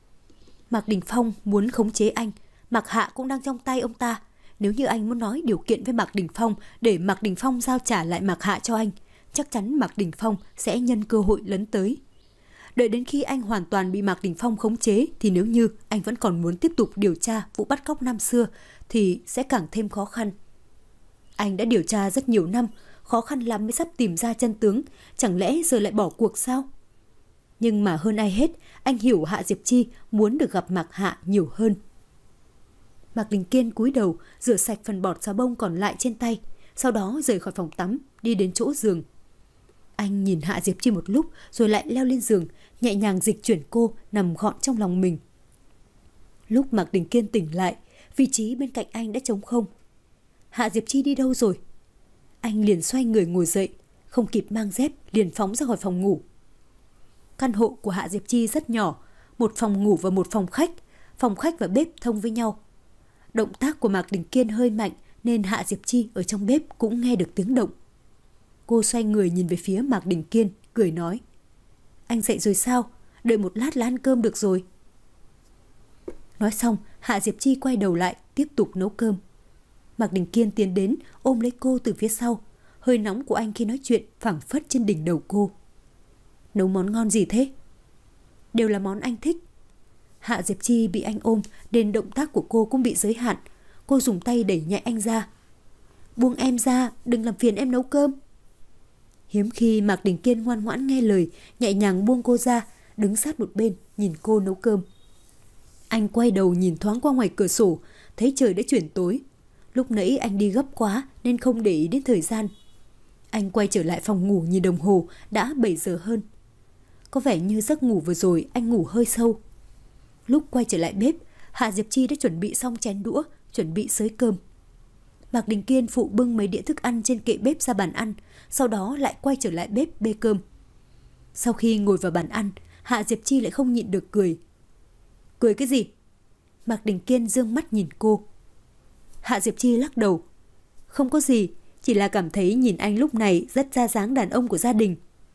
Mạc Đình Phong muốn khống chế anh, Mạc Hạ cũng đang trong tay ông ta. Nếu như anh muốn nói điều kiện với Mạc Đình Phong để Mạc Đình Phong giao trả lại Mạc Hạ cho anh, chắc chắn Mạc Đình Phong sẽ nhân cơ hội lấn tới. Đợi đến khi anh hoàn toàn bị Mạc Đình Phong khống chế thì nếu như anh vẫn còn muốn tiếp tục điều tra vụ bắt cóc năm xưa thì sẽ càng thêm khó khăn. Anh đã điều tra rất nhiều năm, khó khăn lắm mới sắp tìm ra chân tướng, chẳng lẽ giờ lại bỏ cuộc sao? Nhưng mà hơn ai hết, anh hiểu Hạ Diệp Chi muốn được gặp Mạc Hạ nhiều hơn. Mạc Đình Kiên cúi đầu, rửa sạch phần bọt xà bông còn lại trên tay, sau đó rời khỏi phòng tắm, đi đến chỗ giường. Anh nhìn Hạ Diệp Chi một lúc rồi lại leo lên giường, nhẹ nhàng dịch chuyển cô nằm gọn trong lòng mình. Lúc Mạc Đình Kiên tỉnh lại, vị trí bên cạnh anh đã trống không. Hạ Diệp Chi đi đâu rồi? Anh liền xoay người ngồi dậy, không kịp mang dép liền phóng ra khỏi phòng ngủ. Căn hộ của Hạ Diệp Chi rất nhỏ, một phòng ngủ và một phòng khách, phòng khách và bếp thông với nhau. Động tác của Mạc Đình Kiên hơi mạnh nên Hạ Diệp Chi ở trong bếp cũng nghe được tiếng động. Cô xoay người nhìn về phía Mạc Đình Kiên, cười nói: Anh dậy rồi sao? Đợi một lát là ăn cơm được rồi. Nói xong, Hạ Diệp Chi quay đầu lại, tiếp tục nấu cơm. Mạc Đình Kiên tiến đến, ôm lấy cô từ phía sau. Hơi nóng của anh khi nói chuyện phảng phất trên đỉnh đầu cô. Nấu món ngon gì thế? Đều là món anh thích. Hạ Diệp Chi bị anh ôm, nên động tác của cô cũng bị giới hạn. Cô dùng tay đẩy nhẹ anh ra. Buông em ra, đừng làm phiền em nấu cơm. Hiếm khi Mạc Đình Kiên ngoan ngoãn nghe lời, nhẹ nhàng buông cô ra, đứng sát một bên nhìn cô nấu cơm. Anh quay đầu nhìn thoáng qua ngoài cửa sổ, thấy trời đã chuyển tối. Lúc nãy anh đi gấp quá nên không để ý đến thời gian. Anh quay trở lại phòng ngủ nhìn đồng hồ, đã bảy giờ hơn. Có vẻ như giấc ngủ vừa rồi anh ngủ hơi sâu. Lúc quay trở lại bếp, Hạ Diệp Chi đã chuẩn bị xong chén đũa, chuẩn bị xới cơm. Mạc Đình Kiên phụ bưng mấy đĩa thức ăn trên kệ bếp ra bàn ăn, sau đó lại quay trở lại bếp bê cơm. Sau khi ngồi vào bàn ăn, Hạ Diệp Chi lại không nhịn được cười. Cười cái gì? Mạc Đình Kiên dương mắt nhìn cô. Hạ Diệp Chi lắc đầu. Không có gì, chỉ là cảm thấy nhìn anh lúc này rất ra dáng đàn ông của gia đình.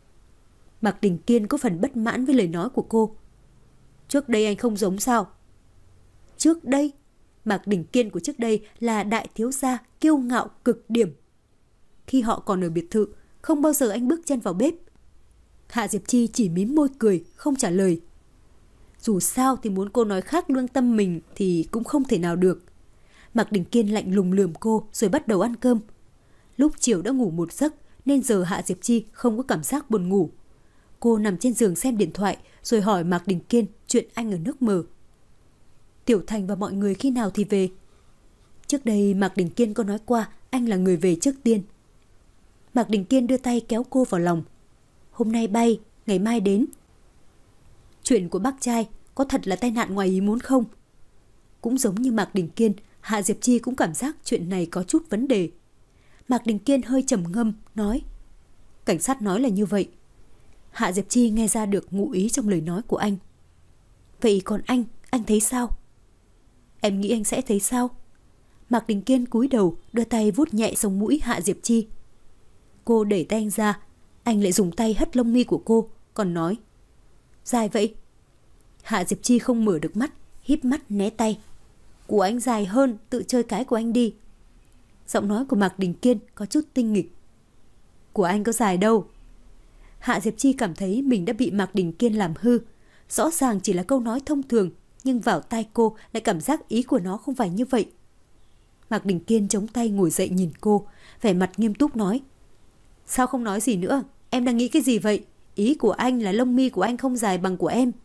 Mạc Đình Kiên có phần bất mãn với lời nói của cô. Trước đây anh không giống sao? Trước đây? Mạc Đình Kiên của trước đây là đại thiếu gia kiêu ngạo cực điểm. Khi họ còn ở biệt thự, không bao giờ anh bước chân vào bếp. Hạ Diệp Chi chỉ mím môi cười, không trả lời. Dù sao thì muốn cô nói khác lương tâm mình thì cũng không thể nào được. Mạc Đình Kiên lạnh lùng lườm cô rồi bắt đầu ăn cơm. Lúc chiều đã ngủ một giấc nên giờ Hạ Diệp Chi không có cảm giác buồn ngủ. Cô nằm trên giường xem điện thoại rồi hỏi Mạc Đình Kiên chuyện anh ở nước mờ. Tiểu Thành và mọi người khi nào thì về? Trước đây Mạc Đình Kiên có nói qua anh là người về trước tiên. Mạc Đình Kiên đưa tay kéo cô vào lòng. Hôm nay bay, ngày mai đến. Chuyện của bác trai có thật là tai nạn ngoài ý muốn không? Cũng giống như Mạc Đình Kiên, Hạ Diệp Chi cũng cảm giác chuyện này có chút vấn đề. Mạc Đình Kiên hơi trầm ngâm, nói. Cảnh sát nói là như vậy. Hạ Diệp Chi nghe ra được ngụ ý trong lời nói của anh. Vậy còn anh, anh thấy sao? Em nghĩ anh sẽ thấy sao? Mạc Đình Kiên cúi đầu, đưa tay vuốt nhẹ sống mũi Hạ Diệp Chi. Cô đẩy tay anh ra, anh lại dùng tay hất lông mi của cô, còn nói. Dài vậy? Hạ Diệp Chi không mở được mắt, híp mắt né tay. Của anh dài hơn, tự chơi cái của anh đi. Giọng nói của Mạc Đình Kiên có chút tinh nghịch. Của anh có dài đâu. Hạ Diệp Chi cảm thấy mình đã bị Mạc Đình Kiên làm hư. Rõ ràng chỉ là câu nói thông thường, nhưng vào tai cô lại cảm giác ý của nó không phải như vậy. Mạc Đình Kiên chống tay ngồi dậy nhìn cô, vẻ mặt nghiêm túc nói. Sao không nói gì nữa? Em đang nghĩ cái gì vậy? Ý của anh là lông mi của anh không dài bằng của em.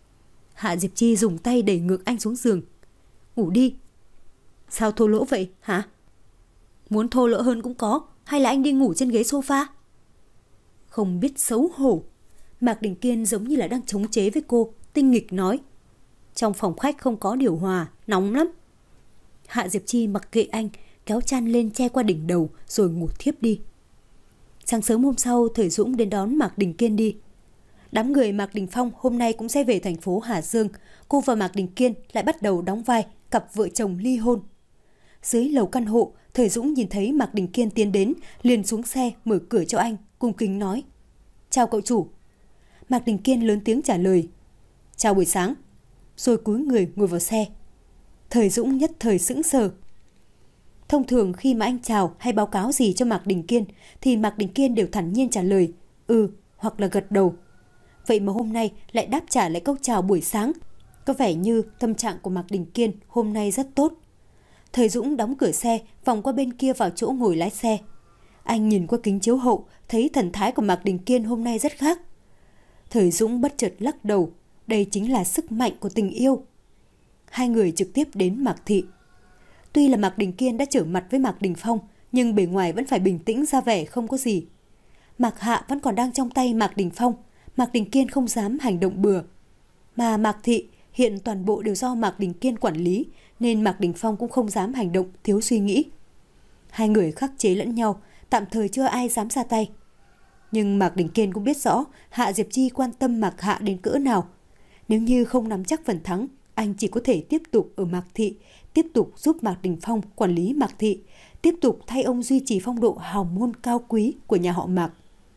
Hạ Diệp Chi dùng tay đẩy ngược anh xuống giường. Ngủ đi. Sao thô lỗ vậy hả? Muốn thô lỗ hơn cũng có. Hay là anh đi ngủ trên ghế sofa? Không biết xấu hổ. Mạc Đình Kiên giống như là đang chống chế với cô, tinh nghịch nói. Trong phòng khách không có điều hòa, nóng lắm. Hạ Diệp Chi mặc kệ anh, kéo chăn lên che qua đỉnh đầu rồi ngủ thiếp đi. Sáng sớm hôm sau, Thời Dũng đến đón Mạc Đình Kiên đi. Đám người Mạc Đình Phong hôm nay cũng sẽ về thành phố Hà Dương. Cô và Mạc Đình Kiên lại bắt đầu đóng vai cặp vợ chồng ly hôn. Dưới lầu căn hộ, Thời Dũng nhìn thấy Mạc Đình Kiên tiến đến, liền xuống xe mở cửa cho anh, cung kính nói. Chào cậu chủ. Mạc Đình Kiên lớn tiếng trả lời. Chào buổi sáng. Rồi cúi người ngồi vào xe. Thời Dũng nhất thời sững sờ. Thông thường khi mà anh chào hay báo cáo gì cho Mạc Đình Kiên thì Mạc Đình Kiên đều thản nhiên trả lời ừ hoặc là gật đầu. Vậy mà hôm nay lại đáp trả lại câu chào buổi sáng. Có vẻ như tâm trạng của Mạc Đình Kiên hôm nay rất tốt. Thời Dũng đóng cửa xe, vòng qua bên kia vào chỗ ngồi lái xe. Anh nhìn qua kính chiếu hậu, thấy thần thái của Mạc Đình Kiên hôm nay rất khác. Thời Dũng bất chợt lắc đầu, đây chính là sức mạnh của tình yêu. Hai người trực tiếp đến Mạc Thị. Tuy là Mạc Đình Kiên đã trở mặt với Mạc Đình Phong, nhưng bề ngoài vẫn phải bình tĩnh ra vẻ không có gì. Mạc Hạ vẫn còn đang trong tay Mạc Đình Phong, Mạc Đình Kiên không dám hành động bừa. Mà Mạc Thị hiện toàn bộ đều do Mạc Đình Kiên quản lý, nên Mạc Đình Phong cũng không dám hành động thiếu suy nghĩ. Hai người khắc chế lẫn nhau, tạm thời chưa ai dám ra tay. Nhưng Mạc Đình Kiên cũng biết rõ Hạ Diệp Chi quan tâm Mạc Hạ đến cỡ nào. Nếu như không nắm chắc phần thắng, anh chỉ có thể tiếp tục ở Mạc Thị, tiếp tục giúp Mạc Đình Phong quản lý Mạc Thị, tiếp tục thay ông duy trì phong độ hào môn cao quý của nhà họ Mạc.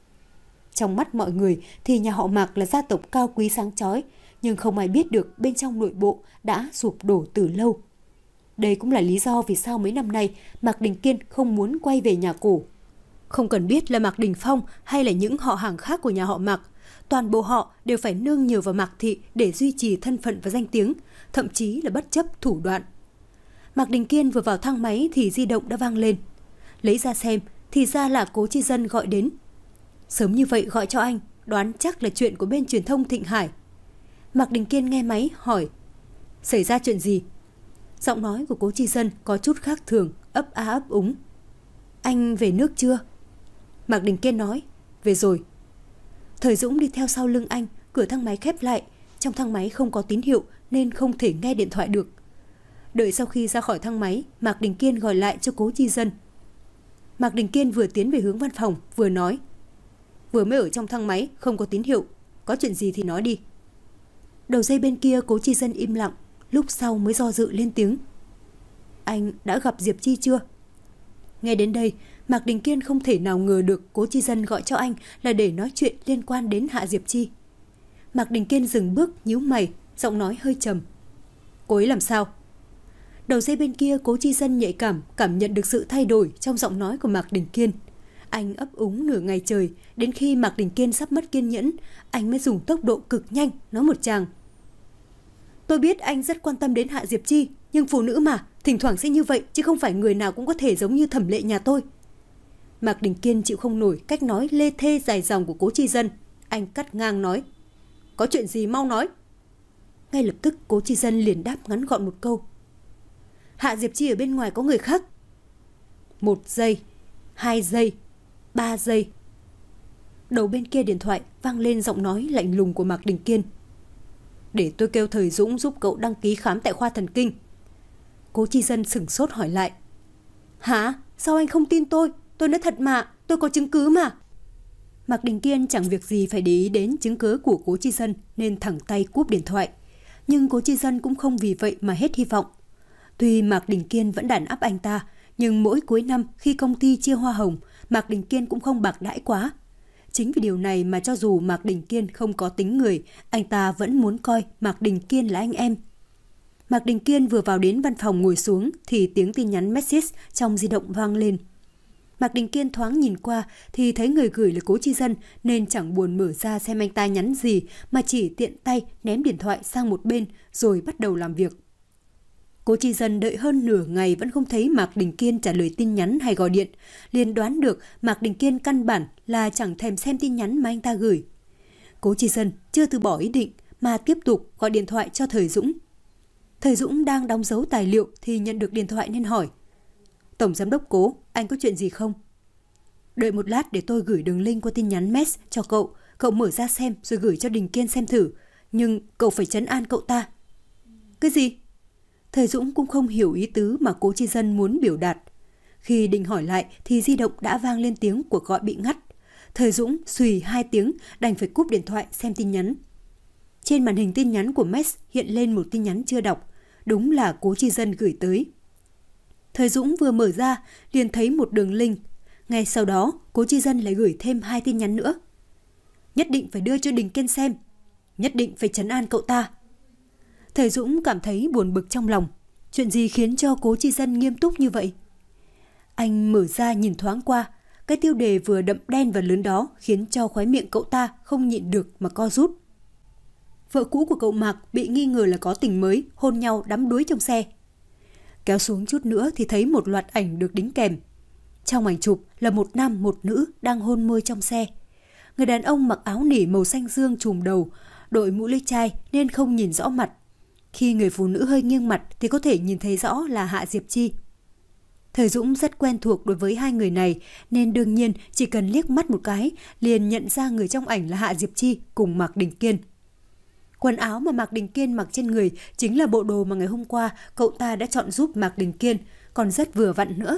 Trong mắt mọi người thì nhà họ Mạc là gia tộc cao quý sáng chói, nhưng không ai biết được bên trong nội bộ đã sụp đổ từ lâu. Đây cũng là lý do vì sao mấy năm nay Mạc Đình Kiên không muốn quay về nhà cổ. Không cần biết là Mạc Đình Phong hay là những họ hàng khác của nhà họ Mạc, toàn bộ họ đều phải nương nhờ vào Mạc Thị để duy trì thân phận và danh tiếng, thậm chí là bất chấp thủ đoạn. Mạc Đình Kiên vừa vào thang máy thì di động đã vang lên. Lấy ra xem thì ra là Cố Chi Dân gọi đến. Sớm như vậy gọi cho anh, đoán chắc là chuyện của bên truyền thông Thịnh Hải. Mạc Đình Kiên nghe máy hỏi, xảy ra chuyện gì? Giọng nói của Cố Chi Dân có chút khác thường, ấp a ấp úng. Anh về nước chưa? Mạc Đình Kiên nói, về rồi. Thời Dũng đi theo sau lưng anh, cửa thang máy khép lại. Trong thang máy không có tín hiệu nên không thể nghe điện thoại được. Đợi sau khi ra khỏi thang máy, Mạc Đình Kiên gọi lại cho Cố Chi Dân. Mạc Đình Kiên vừa tiến về hướng văn phòng, vừa nói, vừa mới ở trong thang máy, không có tín hiệu. Có chuyện gì thì nói đi. Đầu dây bên kia Cố Chi Dân im lặng, lúc sau mới do dự lên tiếng. Anh đã gặp Diệp Chi chưa? Nghe đến đây, Mạc Đình Kiên không thể nào ngờ được Cố Chi Dân gọi cho anh là để nói chuyện liên quan đến Hạ Diệp Chi. Mạc Đình Kiên dừng bước, nhíu mày, giọng nói hơi trầm. Cô ấy làm sao? Đầu dây bên kia Cố Chi Dân nhạy cảm, cảm nhận được sự thay đổi trong giọng nói của Mạc Đình Kiên. Anh ấp úng nửa ngày trời, đến khi Mạc Đình Kiên sắp mất kiên nhẫn, anh mới dùng tốc độ cực nhanh nói một tràng. Tôi biết anh rất quan tâm đến Hạ Diệp Chi, nhưng phụ nữ mà, thỉnh thoảng sẽ như vậy, chứ không phải người nào cũng có thể giống như Thẩm Lệ nhà tôi. Mạc Đình Kiên chịu không nổi cách nói lê thê dài dòng của Cố Chi Dân. Anh cắt ngang nói, có chuyện gì mau nói. Ngay lập tức Cố Chi Dân liền đáp ngắn gọn một câu. Hạ Diệp Chi ở bên ngoài có người khác. Một giây, hai giây, ba giây. Đầu bên kia điện thoại vang lên giọng nói lạnh lùng của Mạc Đình Kiên. Để tôi kêu Thời Dũng giúp cậu đăng ký khám tại khoa thần kinh. Cố Chi Dân sửng sốt hỏi lại. Hả? Sao anh không tin tôi? Tôi nói thật mà, tôi có chứng cứ mà. Mạc Đình Kiên chẳng việc gì phải để ý đến chứng cứ của Cố Chi Dân nên thẳng tay cúp điện thoại. Nhưng Cố Chi Dân cũng không vì vậy mà hết hy vọng. Tuy Mạc Đình Kiên vẫn đàn áp anh ta, nhưng mỗi cuối năm khi công ty chia hoa hồng, Mạc Đình Kiên cũng không bạc đãi quá. Chính vì điều này mà cho dù Mạc Đình Kiên không có tính người, anh ta vẫn muốn coi Mạc Đình Kiên là anh em. Mạc Đình Kiên vừa vào đến văn phòng ngồi xuống thì tiếng tin nhắn message trong di động vang lên. Mạc Đình Kiên thoáng nhìn qua thì thấy người gửi là Cố Chi Dân nên chẳng buồn mở ra xem anh ta nhắn gì mà chỉ tiện tay ném điện thoại sang một bên rồi bắt đầu làm việc. Cố Chi Dân đợi hơn nửa ngày vẫn không thấy Mạc Đình Kiên trả lời tin nhắn hay gọi điện, liền đoán được Mạc Đình Kiên căn bản là chẳng thèm xem tin nhắn mà anh ta gửi. Cố Chi Dân chưa từ bỏ ý định mà tiếp tục gọi điện thoại cho Thời Dũng. Thời Dũng đang đóng dấu tài liệu thì nhận được điện thoại nên hỏi. Tổng giám đốc Cố, anh có chuyện gì không? Đợi một lát để tôi gửi đường link qua tin nhắn mess cho cậu, cậu mở ra xem rồi gửi cho Đình Kiên xem thử, nhưng cậu phải trấn an cậu ta. Cái gì? Thời Dũng cũng không hiểu ý tứ mà Cố Chi Dân muốn biểu đạt. Khi định hỏi lại thì di động đã vang lên tiếng cuộc gọi bị ngắt. Thời Dũng xùy hai tiếng đành phải cúp điện thoại xem tin nhắn. Trên màn hình tin nhắn của Max hiện lên một tin nhắn chưa đọc. Đúng là Cố Chi Dân gửi tới. Thời Dũng vừa mở ra liền thấy một đường link. Ngay sau đó Cố Chi Dân lại gửi thêm hai tin nhắn nữa. Nhất định phải đưa cho Đình Kiên xem. Nhất định phải trấn an cậu ta. Thời Dũng cảm thấy buồn bực trong lòng. Chuyện gì khiến cho Cố Chi Dân nghiêm túc như vậy? Anh mở ra nhìn thoáng qua. Cái tiêu đề vừa đậm đen và lớn đó khiến cho khóe miệng cậu ta không nhịn được mà co rút. Vợ cũ của cậu Mạc bị nghi ngờ là có tình mới, hôn nhau đắm đuối trong xe. Kéo xuống chút nữa thì thấy một loạt ảnh được đính kèm. Trong ảnh chụp là một nam một nữ đang hôn môi trong xe. Người đàn ông mặc áo nỉ màu xanh dương trùm đầu, đội mũ lưỡi chai nên không nhìn rõ mặt. Khi người phụ nữ hơi nghiêng mặt thì có thể nhìn thấy rõ là Hạ Diệp Chi. Thời Dũng rất quen thuộc đối với hai người này nên đương nhiên chỉ cần liếc mắt một cái liền nhận ra người trong ảnh là Hạ Diệp Chi cùng Mạc Đình Kiên. Quần áo mà Mạc Đình Kiên mặc trên người chính là bộ đồ mà ngày hôm qua cậu ta đã chọn giúp Mạc Đình Kiên, còn rất vừa vặn nữa.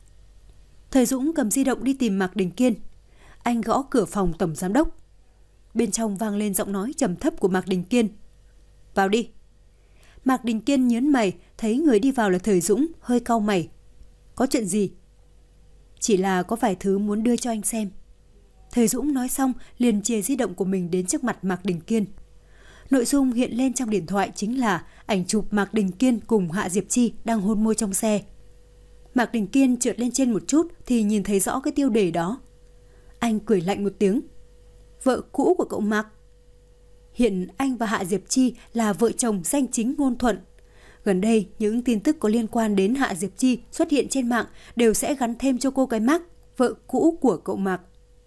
Thời Dũng cầm di động đi tìm Mạc Đình Kiên. Anh gõ cửa phòng tổng giám đốc. Bên trong vang lên giọng nói trầm thấp của Mạc Đình Kiên. Vào đi. Mạc Đình Kiên nhớn mày, thấy người đi vào là Thời Dũng, hơi cau mày. Có chuyện gì? Chỉ là có vài thứ muốn đưa cho anh xem. Thời Dũng nói xong liền chìa di động của mình đến trước mặt Mạc Đình Kiên. Nội dung hiện lên trong điện thoại chính là ảnh chụp Mạc Đình Kiên cùng Hạ Diệp Chi đang hôn môi trong xe. Mạc Đình Kiên trượt lên trên một chút thì nhìn thấy rõ cái tiêu đề đó. Anh cười lạnh một tiếng. Vợ cũ của cậu Mạc. Hiện anh và Hạ Diệp Chi là vợ chồng danh chính ngôn thuận. Gần đây, những tin tức có liên quan đến Hạ Diệp Chi xuất hiện trên mạng đều sẽ gắn thêm cho cô cái mác vợ cũ của cậu Mạc.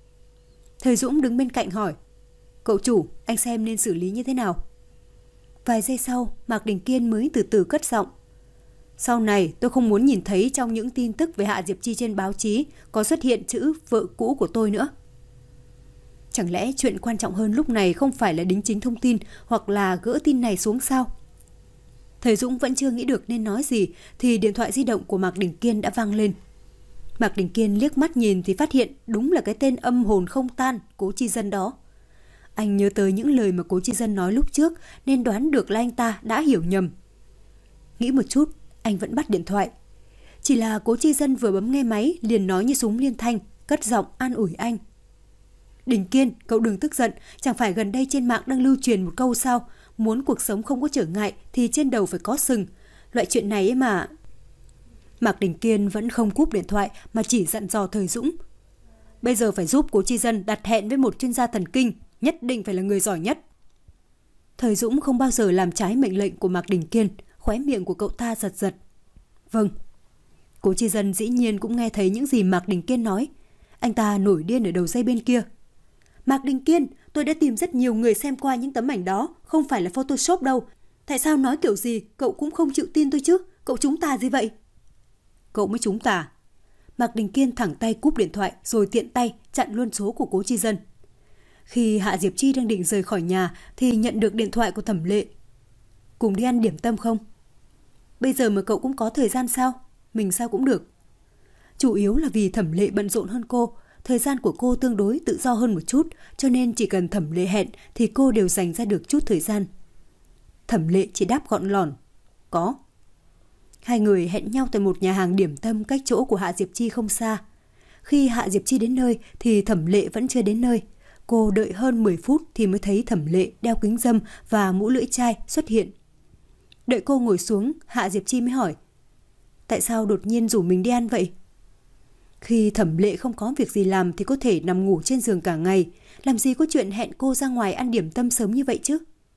Thời Dũng đứng bên cạnh hỏi. Cậu chủ, anh xem nên xử lý như thế nào? Vài giây sau, Mạc Đình Kiên mới từ từ cất giọng. Sau này tôi không muốn nhìn thấy trong những tin tức về Hạ Diệp Chi trên báo chí có xuất hiện chữ vợ cũ của tôi nữa. Chẳng lẽ chuyện quan trọng hơn lúc này không phải là đính chính thông tin hoặc là gỡ tin này xuống sao? Thời Dũng vẫn chưa nghĩ được nên nói gì thì điện thoại di động của Mạc Đình Kiên đã vang lên. Mạc Đình Kiên liếc mắt nhìn thì phát hiện đúng là cái tên âm hồn không tan Cố Chi Dân đó. Anh nhớ tới những lời mà Cố Chi Dân nói lúc trước nên đoán được là anh ta đã hiểu nhầm. Nghĩ một chút, anh vẫn bắt điện thoại. Chỉ là Cố Chi Dân vừa bấm nghe máy liền nói như súng liên thanh, cất giọng an ủi anh. Đình Kiên, cậu đừng tức giận, chẳng phải gần đây trên mạng đang lưu truyền một câu sao, muốn cuộc sống không có trở ngại thì trên đầu phải có sừng. Loại chuyện này ấy mà. Mạc Đình Kiên vẫn không cúp điện thoại mà chỉ dặn dò Thời Dũng. Bây giờ phải giúp Cố Chi Dân đặt hẹn với một chuyên gia thần kinh, nhất định phải là người giỏi nhất. Thời Dũng không bao giờ làm trái mệnh lệnh của Mạc Đình Kiên, khóe miệng của cậu ta giật giật. Vâng. Cố Chi Dân dĩ nhiên cũng nghe thấy những gì Mạc Đình Kiên nói. Anh ta nổi điên ở đầu dây bên kia. Mạc Đình Kiên, tôi đã tìm rất nhiều người xem qua những tấm ảnh đó, không phải là Photoshop đâu. Tại sao nói kiểu gì cậu cũng không chịu tin tôi chứ? Cậu trúng tà gì vậy? Cậu mới trúng tà. Mạc Đình Kiên thẳng tay cúp điện thoại rồi tiện tay chặn luôn số của Cố Chi Dân. Khi Hạ Diệp Chi đang định rời khỏi nhà thì nhận được điện thoại của Thẩm Lệ. Cùng đi ăn điểm tâm không? Bây giờ mà cậu cũng có thời gian sao? Mình sao cũng được. Chủ yếu là vì Thẩm Lệ bận rộn hơn cô. Thời gian của cô tương đối tự do hơn một chút, cho nên chỉ cần Thẩm Lệ hẹn thì cô đều dành ra được chút thời gian. Thẩm Lệ chỉ đáp gọn lỏn. Có. Hai người hẹn nhau tại một nhà hàng điểm tâm cách chỗ của Hạ Diệp Chi không xa. Khi Hạ Diệp Chi đến nơi thì Thẩm Lệ vẫn chưa đến nơi. Cô đợi hơn mười phút thì mới thấy Thẩm Lệ đeo kính râm và mũ lưỡi chai xuất hiện. Đợi cô ngồi xuống, Hạ Diệp Chi mới hỏi. Tại sao đột nhiên rủ mình đi ăn vậy? Khi Thẩm Lệ không có việc gì làm thì có thể nằm ngủ trên giường cả ngày. Làm gì có chuyện hẹn cô ra ngoài ăn điểm tâm sớm như vậy chứ?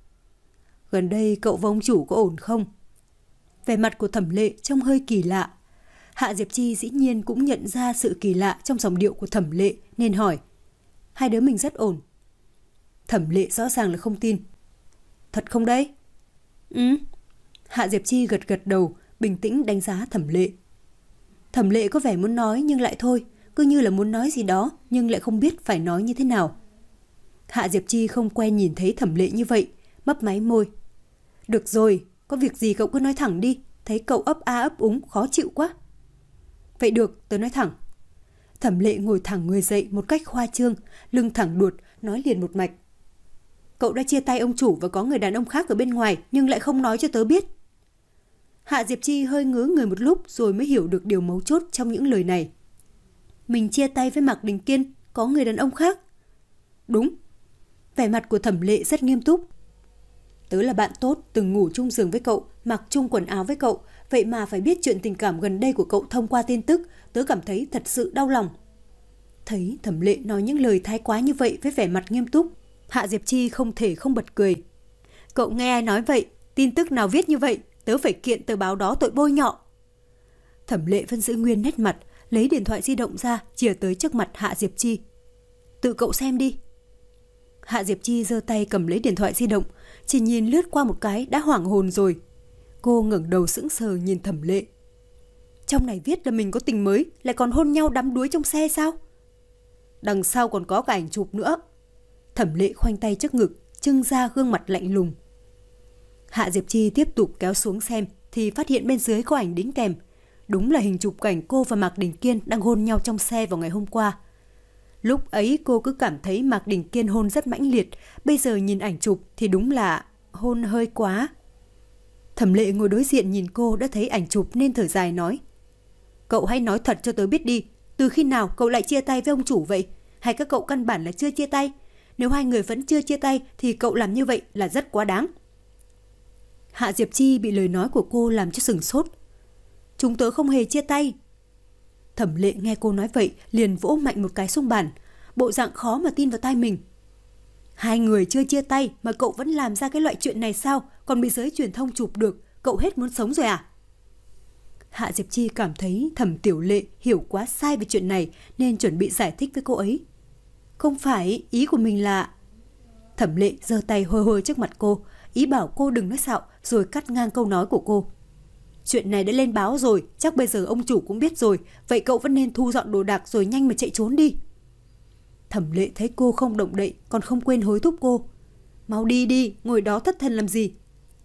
Gần đây cậu và ông chủ có ổn không? Vẻ mặt của Thẩm Lệ trông hơi kỳ lạ. Hạ Diệp Chi dĩ nhiên cũng nhận ra sự kỳ lạ trong giọng điệu của Thẩm Lệ nên hỏi. Hai đứa mình rất ổn. Thẩm Lệ rõ ràng là không tin. Thật không đấy? Ừ. Hạ Diệp Chi gật gật đầu, bình tĩnh đánh giá Thẩm Lệ. Thẩm Lệ có vẻ muốn nói nhưng lại thôi, cứ như là muốn nói gì đó nhưng lại không biết phải nói như thế nào. Hạ Diệp Chi không quen nhìn thấy Thẩm Lệ như vậy, mấp máy môi. Được rồi, có việc gì cậu cứ nói thẳng đi, thấy cậu ấp a ấp úng khó chịu quá. Vậy được, tớ nói thẳng. Thẩm Lệ ngồi thẳng người dậy một cách khoa trương, lưng thẳng đuột, nói liền một mạch. Cậu đã chia tay ông chủ và có người đàn ông khác ở bên ngoài nhưng lại không nói cho tớ biết. Hạ Diệp Chi hơi ngớ người một lúc rồi mới hiểu được điều mấu chốt trong những lời này. Mình chia tay với Mạc Đình Kiên, có người đàn ông khác. Đúng. Vẻ mặt của Thẩm Lệ rất nghiêm túc. Tớ là bạn tốt, từng ngủ chung giường với cậu, mặc chung quần áo với cậu, vậy mà phải biết chuyện tình cảm gần đây của cậu thông qua tin tức, tớ cảm thấy thật sự đau lòng. Thấy Thẩm Lệ nói những lời thái quá như vậy với vẻ mặt nghiêm túc, Hạ Diệp Chi không thể không bật cười. Cậu nghe ai nói vậy? Tin tức nào viết như vậy? Tớ phải kiện tờ báo đó tội bôi nhọ. Thẩm Lệ vẫn giữ nguyên nét mặt, lấy điện thoại di động ra, chìa tới trước mặt Hạ Diệp Chi. Tự cậu xem đi. Hạ Diệp Chi giơ tay cầm lấy điện thoại di động, chỉ nhìn lướt qua một cái đã hoảng hồn rồi. Cô ngẩng đầu sững sờ nhìn Thẩm Lệ. Trong này viết là mình có tình mới, lại còn hôn nhau đắm đuối trong xe sao? Đằng sau còn có cả ảnh chụp nữa. Thẩm Lệ khoanh tay trước ngực, trưng ra gương mặt lạnh lùng. Hạ Diệp Chi tiếp tục kéo xuống xem thì phát hiện bên dưới có ảnh đính kèm. Đúng là hình chụp cảnh cô và Mạc Đình Kiên đang hôn nhau trong xe vào ngày hôm qua. Lúc ấy cô cứ cảm thấy Mạc Đình Kiên hôn rất mãnh liệt, bây giờ nhìn ảnh chụp thì đúng là hôn hơi quá. Thẩm Lệ ngồi đối diện nhìn cô đã thấy ảnh chụp nên thở dài nói. Cậu hãy nói thật cho tớ biết đi, từ khi nào cậu lại chia tay với ông chủ vậy? Hay các cậu căn bản là chưa chia tay? Nếu hai người vẫn chưa chia tay thì cậu làm như vậy là rất quá đáng. Hạ Diệp Chi bị lời nói của cô làm cho sửng sốt. Chúng tớ không hề chia tay. Thẩm Lệ nghe cô nói vậy liền vỗ mạnh một cái xuống bàn, bộ dạng khó mà tin vào tai mình. Hai người chưa chia tay mà cậu vẫn làm ra cái loại chuyện này sao? Còn bị giới truyền thông chụp được, cậu hết muốn sống rồi à? Hạ Diệp Chi cảm thấy Thẩm Tiểu Lệ hiểu quá sai về chuyện này nên chuẩn bị giải thích với cô ấy. Không phải, ý của mình là... Thẩm Lệ giơ tay hôi hôi trước mặt cô, ý bảo cô đừng nói xạo rồi cắt ngang câu nói của cô. Chuyện này đã lên báo rồi, chắc bây giờ ông chủ cũng biết rồi, vậy cậu vẫn nên thu dọn đồ đạc rồi nhanh mà chạy trốn đi. Thẩm Lệ thấy cô không động đậy còn không quên hối thúc cô. Mau đi đi, ngồi đó thất thần làm gì?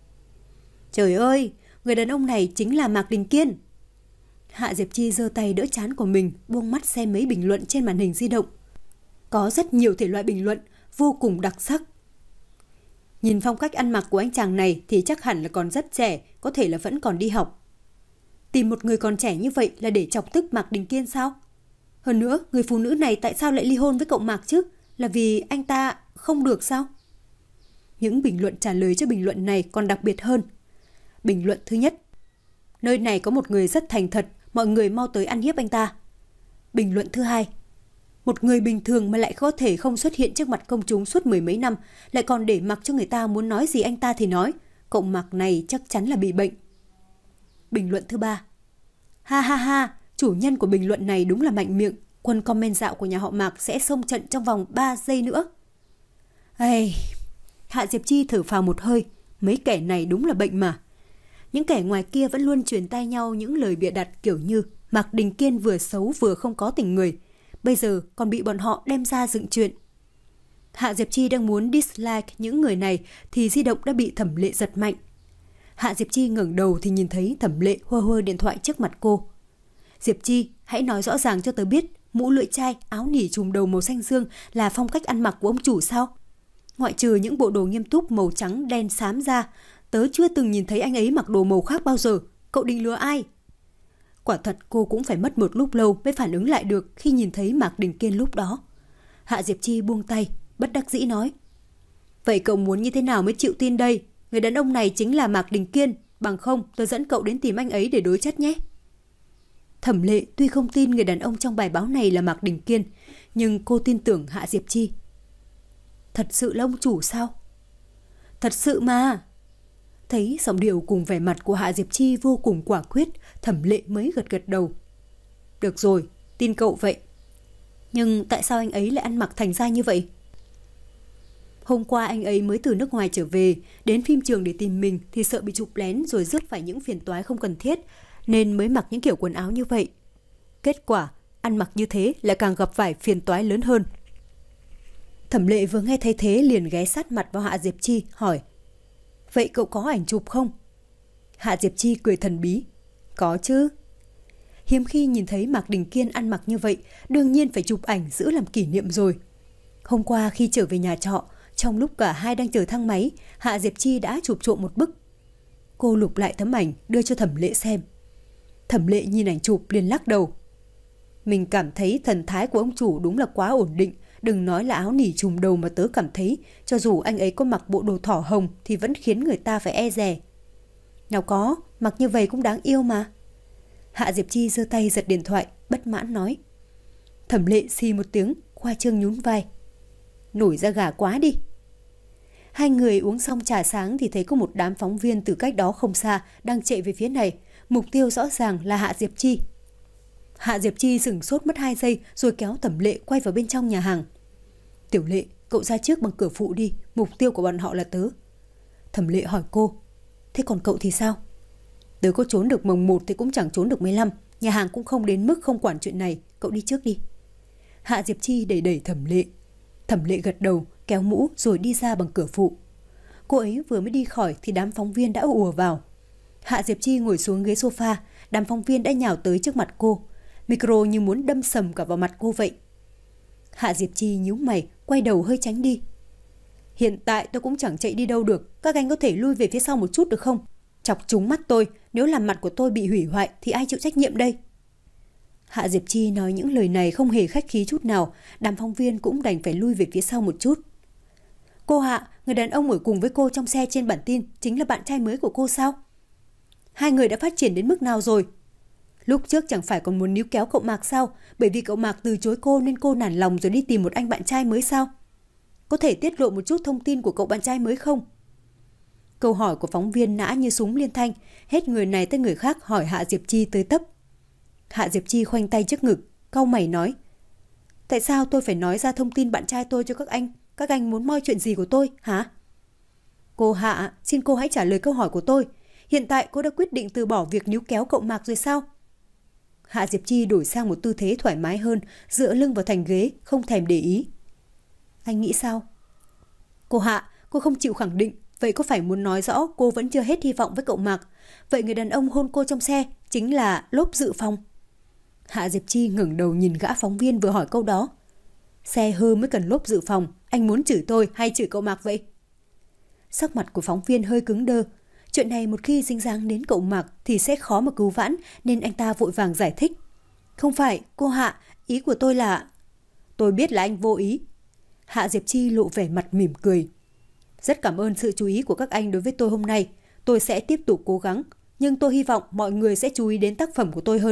Trời ơi, người đàn ông này chính là Mạc Đình Kiên. Hạ Diệp Chi giơ tay đỡ trán của mình, buông mắt xem mấy bình luận trên màn hình di động. Có rất nhiều thể loại bình luận, vô cùng đặc sắc. Nhìn phong cách ăn mặc của anh chàng này thì chắc hẳn là còn rất trẻ, có thể là vẫn còn đi học. Tìm một người còn trẻ như vậy là để chọc tức Mạc Đình Kiên sao? Hơn nữa, người phụ nữ này tại sao lại ly hôn với cậu Mạc chứ? Là vì anh ta không được sao? Những bình luận trả lời cho bình luận này còn đặc biệt hơn. Bình luận thứ nhất. Nơi này có một người rất thành thật, mọi người mau tới ăn hiếp anh ta. Bình luận thứ hai. Một người bình thường mà lại có thể không xuất hiện trước mặt công chúng suốt mười mấy năm, lại còn để mặc cho người ta muốn nói gì anh ta thì nói. Cậu Mạc này chắc chắn là bị bệnh. Bình luận thứ ba. Ha ha ha, chủ nhân của bình luận này đúng là mạnh miệng. Quân comment dạo của nhà họ Mạc sẽ xông trận trong vòng ba giây nữa. Ây, Hạ Diệp Chi thở phào một hơi. Mấy kẻ này đúng là bệnh mà. Những kẻ ngoài kia vẫn luôn truyền tai nhau những lời bịa đặt kiểu như Mạc Đình Kiên vừa xấu vừa không có tình người. Bây giờ còn bị bọn họ đem ra dựng chuyện. Hạ Diệp Chi đang muốn dislike những người này thì di động đã bị Thẩm Lệ giật mạnh. Hạ Diệp Chi ngẩng đầu thì nhìn thấy Thẩm Lệ hơ hơ điện thoại trước mặt cô. Diệp Chi, hãy nói rõ ràng cho tớ biết mũ lưỡi chai, áo nỉ trùm đầu màu xanh dương là phong cách ăn mặc của ông chủ sao? Ngoại trừ những bộ đồ nghiêm túc màu trắng đen xám ra, tớ chưa từng nhìn thấy anh ấy mặc đồ màu khác bao giờ. Cậu định lừa ai? Quả thật cô cũng phải mất một lúc lâu mới phản ứng lại được khi nhìn thấy Mạc Đình Kiên lúc đó. Hạ Diệp Chi buông tay, bất đắc dĩ nói. Vậy cậu muốn như thế nào mới chịu tin đây? Người đàn ông này chính là Mạc Đình Kiên, bằng không tớ dẫn cậu đến tìm anh ấy để đối chất nhé. Thẩm Lệ tuy không tin người đàn ông trong bài báo này là Mạc Đình Kiên, nhưng cô tin tưởng Hạ Diệp Chi. Thật sự là ông chủ sao? Thật sự mà. Thấy giọng điệu cùng vẻ mặt của Hạ Diệp Chi vô cùng quả quyết, Thẩm Lệ mới gật gật đầu. Được rồi, tin cậu vậy. Nhưng tại sao anh ấy lại ăn mặc thành ra như vậy? Hôm qua anh ấy mới từ nước ngoài trở về, đến phim trường để tìm mình thì sợ bị chụp lén rồi rước phải những phiền toái không cần thiết, nên mới mặc những kiểu quần áo như vậy. Kết quả, ăn mặc như thế lại càng gặp phải phiền toái lớn hơn. Thẩm Lệ vừa nghe thấy thế liền ghé sát mặt vào Hạ Diệp Chi, hỏi. Vậy cậu có ảnh chụp không? Hạ Diệp Chi cười thần bí. Có chứ. Hiếm khi nhìn thấy Mạc Đình Kiên ăn mặc như vậy, đương nhiên phải chụp ảnh giữ làm kỷ niệm rồi. Hôm qua khi trở về nhà trọ, trong lúc cả hai đang chờ thang máy, Hạ Diệp Chi đã chụp trộm một bức. Cô lục lại tấm ảnh đưa cho Thẩm Lệ xem. Thẩm Lệ nhìn ảnh chụp liền lắc đầu. Mình cảm thấy thần thái của ông chủ đúng là quá ổn định. Đừng nói là áo nỉ trùm đầu mà tớ cảm thấy cho dù anh ấy có mặc bộ đồ thỏ hồng thì vẫn khiến người ta phải e dè. Nào có, mặc như vậy cũng đáng yêu mà. Hạ Diệp Chi giơ tay giật điện thoại, bất mãn nói. Thẩm Lệ xì một tiếng, khoa trương nhún vai. Nổi da gà quá đi. Hai người uống xong trà sáng thì thấy có một đám phóng viên từ cách đó không xa đang chạy về phía này. Mục tiêu rõ ràng là Hạ Diệp Chi. Hạ Diệp Chi sửng sốt mất hai giây rồi kéo Thẩm Lệ quay vào bên trong nhà hàng. Tiểu Lệ, cậu ra trước bằng cửa phụ đi, mục tiêu của bọn họ là tớ. Thẩm Lệ hỏi cô, thế còn cậu thì sao? Tớ có trốn được mồng một thì cũng chẳng trốn được mười lăm, nhà hàng cũng không đến mức không quản chuyện này, cậu đi trước đi. Hạ Diệp Chi đẩy đẩy Thẩm Lệ. Thẩm Lệ gật đầu, kéo mũ rồi đi ra bằng cửa phụ. Cô ấy vừa mới đi khỏi thì đám phóng viên đã ùa vào. Hạ Diệp Chi ngồi xuống ghế sofa, đám phóng viên đã nhào tới trước mặt cô. Micro như muốn đâm sầm cả vào mặt cô vậy. Hạ Diệp Chi nhíu mày, quay đầu hơi tránh đi. Hiện tại tôi cũng chẳng chạy đi đâu được, các anh có thể lui về phía sau một chút được không? Chọc trúng mắt tôi, nếu làm mặt của tôi bị hủy hoại thì ai chịu trách nhiệm đây? Hạ Diệp Chi nói những lời này không hề khách khí chút nào, đám phóng viên cũng đành phải lui về phía sau một chút. Cô Hạ, người đàn ông ở cùng với cô trong xe trên bản tin chính là bạn trai mới của cô sao? Hai người đã phát triển đến mức nào rồi? Lúc trước chẳng phải còn muốn níu kéo cậu Mạc sao? Bởi vì cậu Mạc từ chối cô nên cô nản lòng rồi đi tìm một anh bạn trai mới sao? Có thể tiết lộ một chút thông tin của cậu bạn trai mới không? Câu hỏi của phóng viên nã như súng liên thanh, hết người này tới người khác hỏi Hạ Diệp Chi tới tấp. Hạ Diệp Chi khoanh tay trước ngực, cau mày nói, tại sao tôi phải nói ra thông tin bạn trai tôi cho các anh? Các anh muốn moi chuyện gì của tôi, hả? Cô Hạ, xin cô hãy trả lời câu hỏi của tôi. Hiện tại cô đã quyết định từ bỏ việc níu kéo cậu Mạc rồi sao? Hạ Diệp Chi đổi sang một tư thế thoải mái hơn, dựa lưng vào thành ghế, không thèm để ý. Anh nghĩ sao? Cô Hạ, cô không chịu khẳng định, vậy có phải muốn nói rõ cô vẫn chưa hết hy vọng với cậu Mạc? Vậy người đàn ông hôn cô trong xe chính là lốp dự phòng? Hạ Diệp Chi ngẩng đầu nhìn gã phóng viên vừa hỏi câu đó. Xe hư mới cần lốp dự phòng, anh muốn chửi tôi hay chửi cậu Mạc vậy? Sắc mặt của phóng viên hơi cứng đơ. Chuyện này một khi dính dáng đến cậu Mạc thì sẽ khó mà cứu vãn, nên anh ta vội vàng giải thích. Không phải, cô Hạ, ý của tôi là... Tôi biết là anh vô ý. Hạ Diệp Chi lộ vẻ mặt mỉm cười. Rất cảm ơn sự chú ý của các anh đối với tôi hôm nay. Tôi sẽ tiếp tục cố gắng, nhưng tôi hy vọng mọi người sẽ chú ý đến tác phẩm của tôi hơn.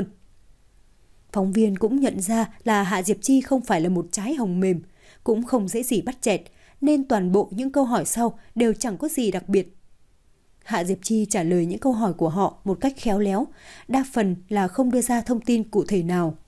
Phóng viên cũng nhận ra là Hạ Diệp Chi không phải là một trái hồng mềm, cũng không dễ gì bắt chẹt, nên toàn bộ những câu hỏi sau đều chẳng có gì đặc biệt. Hạ Diệp Chi trả lời những câu hỏi của họ một cách khéo léo, đa phần là không đưa ra thông tin cụ thể nào.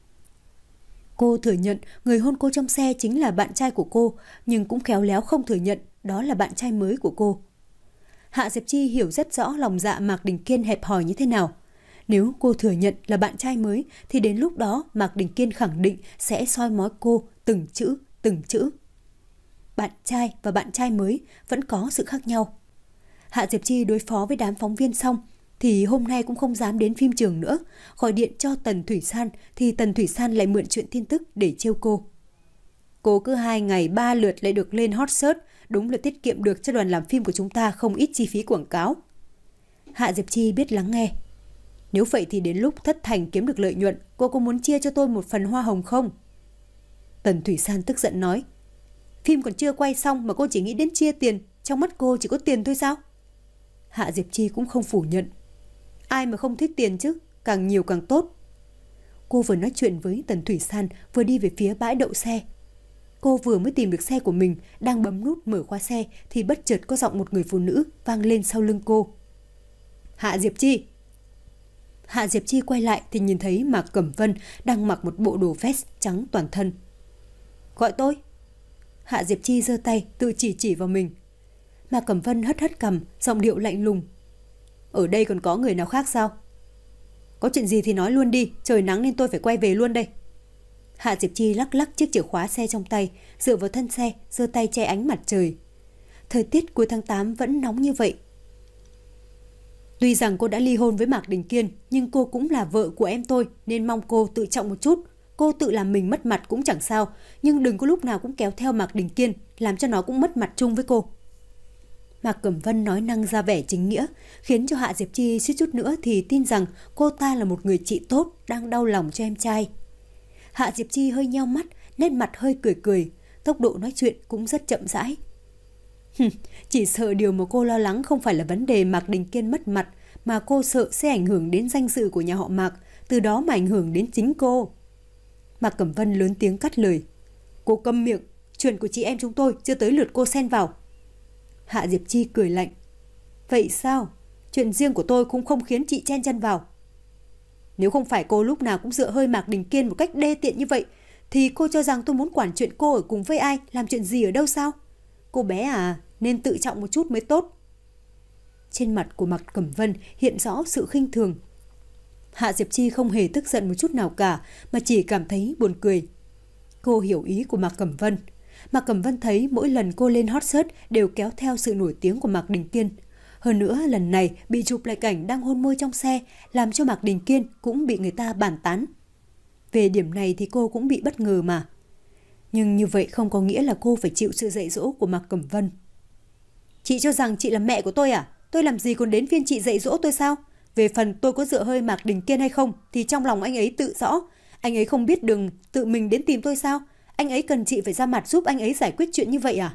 Cô thừa nhận người hôn cô trong xe chính là bạn trai của cô, nhưng cũng khéo léo không thừa nhận đó là bạn trai mới của cô. Hạ Diệp Chi hiểu rất rõ lòng dạ Mạc Đình Kiên hẹp hòi như thế nào. Nếu cô thừa nhận là bạn trai mới thì đến lúc đó Mạc Đình Kiên khẳng định sẽ soi mói cô từng chữ, từng chữ. Bạn trai và bạn trai mới vẫn có sự khác nhau. Hạ Diệp Chi đối phó với đám phóng viên xong thì hôm nay cũng không dám đến phim trường nữa. Gọi điện cho Tần Thủy San thì Tần Thủy San lại mượn chuyện tin tức để trêu cô. Cô cứ hai ngày ba lượt lại được lên hot search, đúng là tiết kiệm được cho đoàn làm phim của chúng ta không ít chi phí quảng cáo. Hạ Diệp Chi biết lắng nghe. Nếu vậy thì đến lúc Thất Thành kiếm được lợi nhuận, cô có muốn chia cho tôi một phần hoa hồng không? Tần Thủy San tức giận nói. Phim còn chưa quay xong mà cô chỉ nghĩ đến chia tiền, trong mắt cô chỉ có tiền thôi sao? Hạ Diệp Chi cũng không phủ nhận. Ai mà không thích tiền chứ, càng nhiều càng tốt. Cô vừa nói chuyện với Tần Thủy San vừa đi về phía bãi đậu xe. Cô vừa mới tìm được xe của mình, đang bấm nút mở khóa xe thì bất chợt có giọng một người phụ nữ vang lên sau lưng cô. Hạ Diệp Chi. Hạ Diệp Chi quay lại thì nhìn thấy Mạc Cẩm Vân đang mặc một bộ đồ vest trắng toàn thân. Gọi tôi. Hạ Diệp Chi giơ tay tự chỉ chỉ vào mình. Mạc Cẩm Vân hất hất cằm, giọng điệu lạnh lùng. Ở đây còn có người nào khác sao? Có chuyện gì thì nói luôn đi, trời nắng nên tôi phải quay về luôn đây. Hạ Diệp Chi lắc lắc chiếc chìa khóa xe trong tay, dựa vào thân xe, giơ tay che ánh mặt trời. Thời tiết cuối tháng tám vẫn nóng như vậy. Tuy rằng cô đã ly hôn với Mạc Đình Kiên, nhưng cô cũng là vợ của em tôi, nên mong cô tự trọng một chút. Cô tự làm mình mất mặt cũng chẳng sao, nhưng đừng có lúc nào cũng kéo theo Mạc Đình Kiên, làm cho nó cũng mất mặt chung với cô. Mạc Cẩm Vân nói năng ra vẻ chính nghĩa, khiến cho Hạ Diệp Chi suýt chút nữa thì tin rằng cô ta là một người chị tốt, đang đau lòng cho em trai. Hạ Diệp Chi hơi nheo mắt, nét mặt hơi cười cười, tốc độ nói chuyện cũng rất chậm rãi. Chỉ sợ điều mà cô lo lắng không phải là vấn đề Mạc Đình Kiên mất mặt, mà cô sợ sẽ ảnh hưởng đến danh dự của nhà họ Mạc, từ đó mà ảnh hưởng đến chính cô. Mạc Cẩm Vân lớn tiếng cắt lời. Cô câm miệng, chuyện của chị em chúng tôi chưa tới lượt cô xen vào. Hạ Diệp Chi cười lạnh. Vậy sao? Chuyện riêng của tôi cũng không khiến chị chen chân vào. Nếu không phải cô lúc nào cũng dựa hơi Mạc Đình Kiên một cách đê tiện như vậy, thì cô cho rằng tôi muốn quản chuyện cô ở cùng với ai, làm chuyện gì ở đâu sao? Cô bé à, nên tự trọng một chút mới tốt. Trên mặt của Mạc Cẩm Vân hiện rõ sự khinh thường. Hạ Diệp Chi không hề tức giận một chút nào cả, mà chỉ cảm thấy buồn cười. Cô hiểu ý của Mạc Cẩm Vân. Mạc Cẩm Vân thấy mỗi lần cô lên hot search đều kéo theo sự nổi tiếng của Mạc Đình Kiên. Hơn nữa lần này bị chụp lại cảnh đang hôn môi trong xe, làm cho Mạc Đình Kiên cũng bị người ta bàn tán. Về điểm này thì cô cũng bị bất ngờ mà. Nhưng như vậy không có nghĩa là cô phải chịu sự dạy dỗ của Mạc Cẩm Vân. Chị cho rằng chị là mẹ của tôi à? Tôi làm gì còn đến phiên chị dạy dỗ tôi sao? Về phần tôi có dựa hơi Mạc Đình Kiên hay không thì trong lòng anh ấy tự rõ. Anh ấy không biết đường tự mình đến tìm tôi sao? Anh ấy cần chị phải ra mặt giúp anh ấy giải quyết chuyện như vậy à?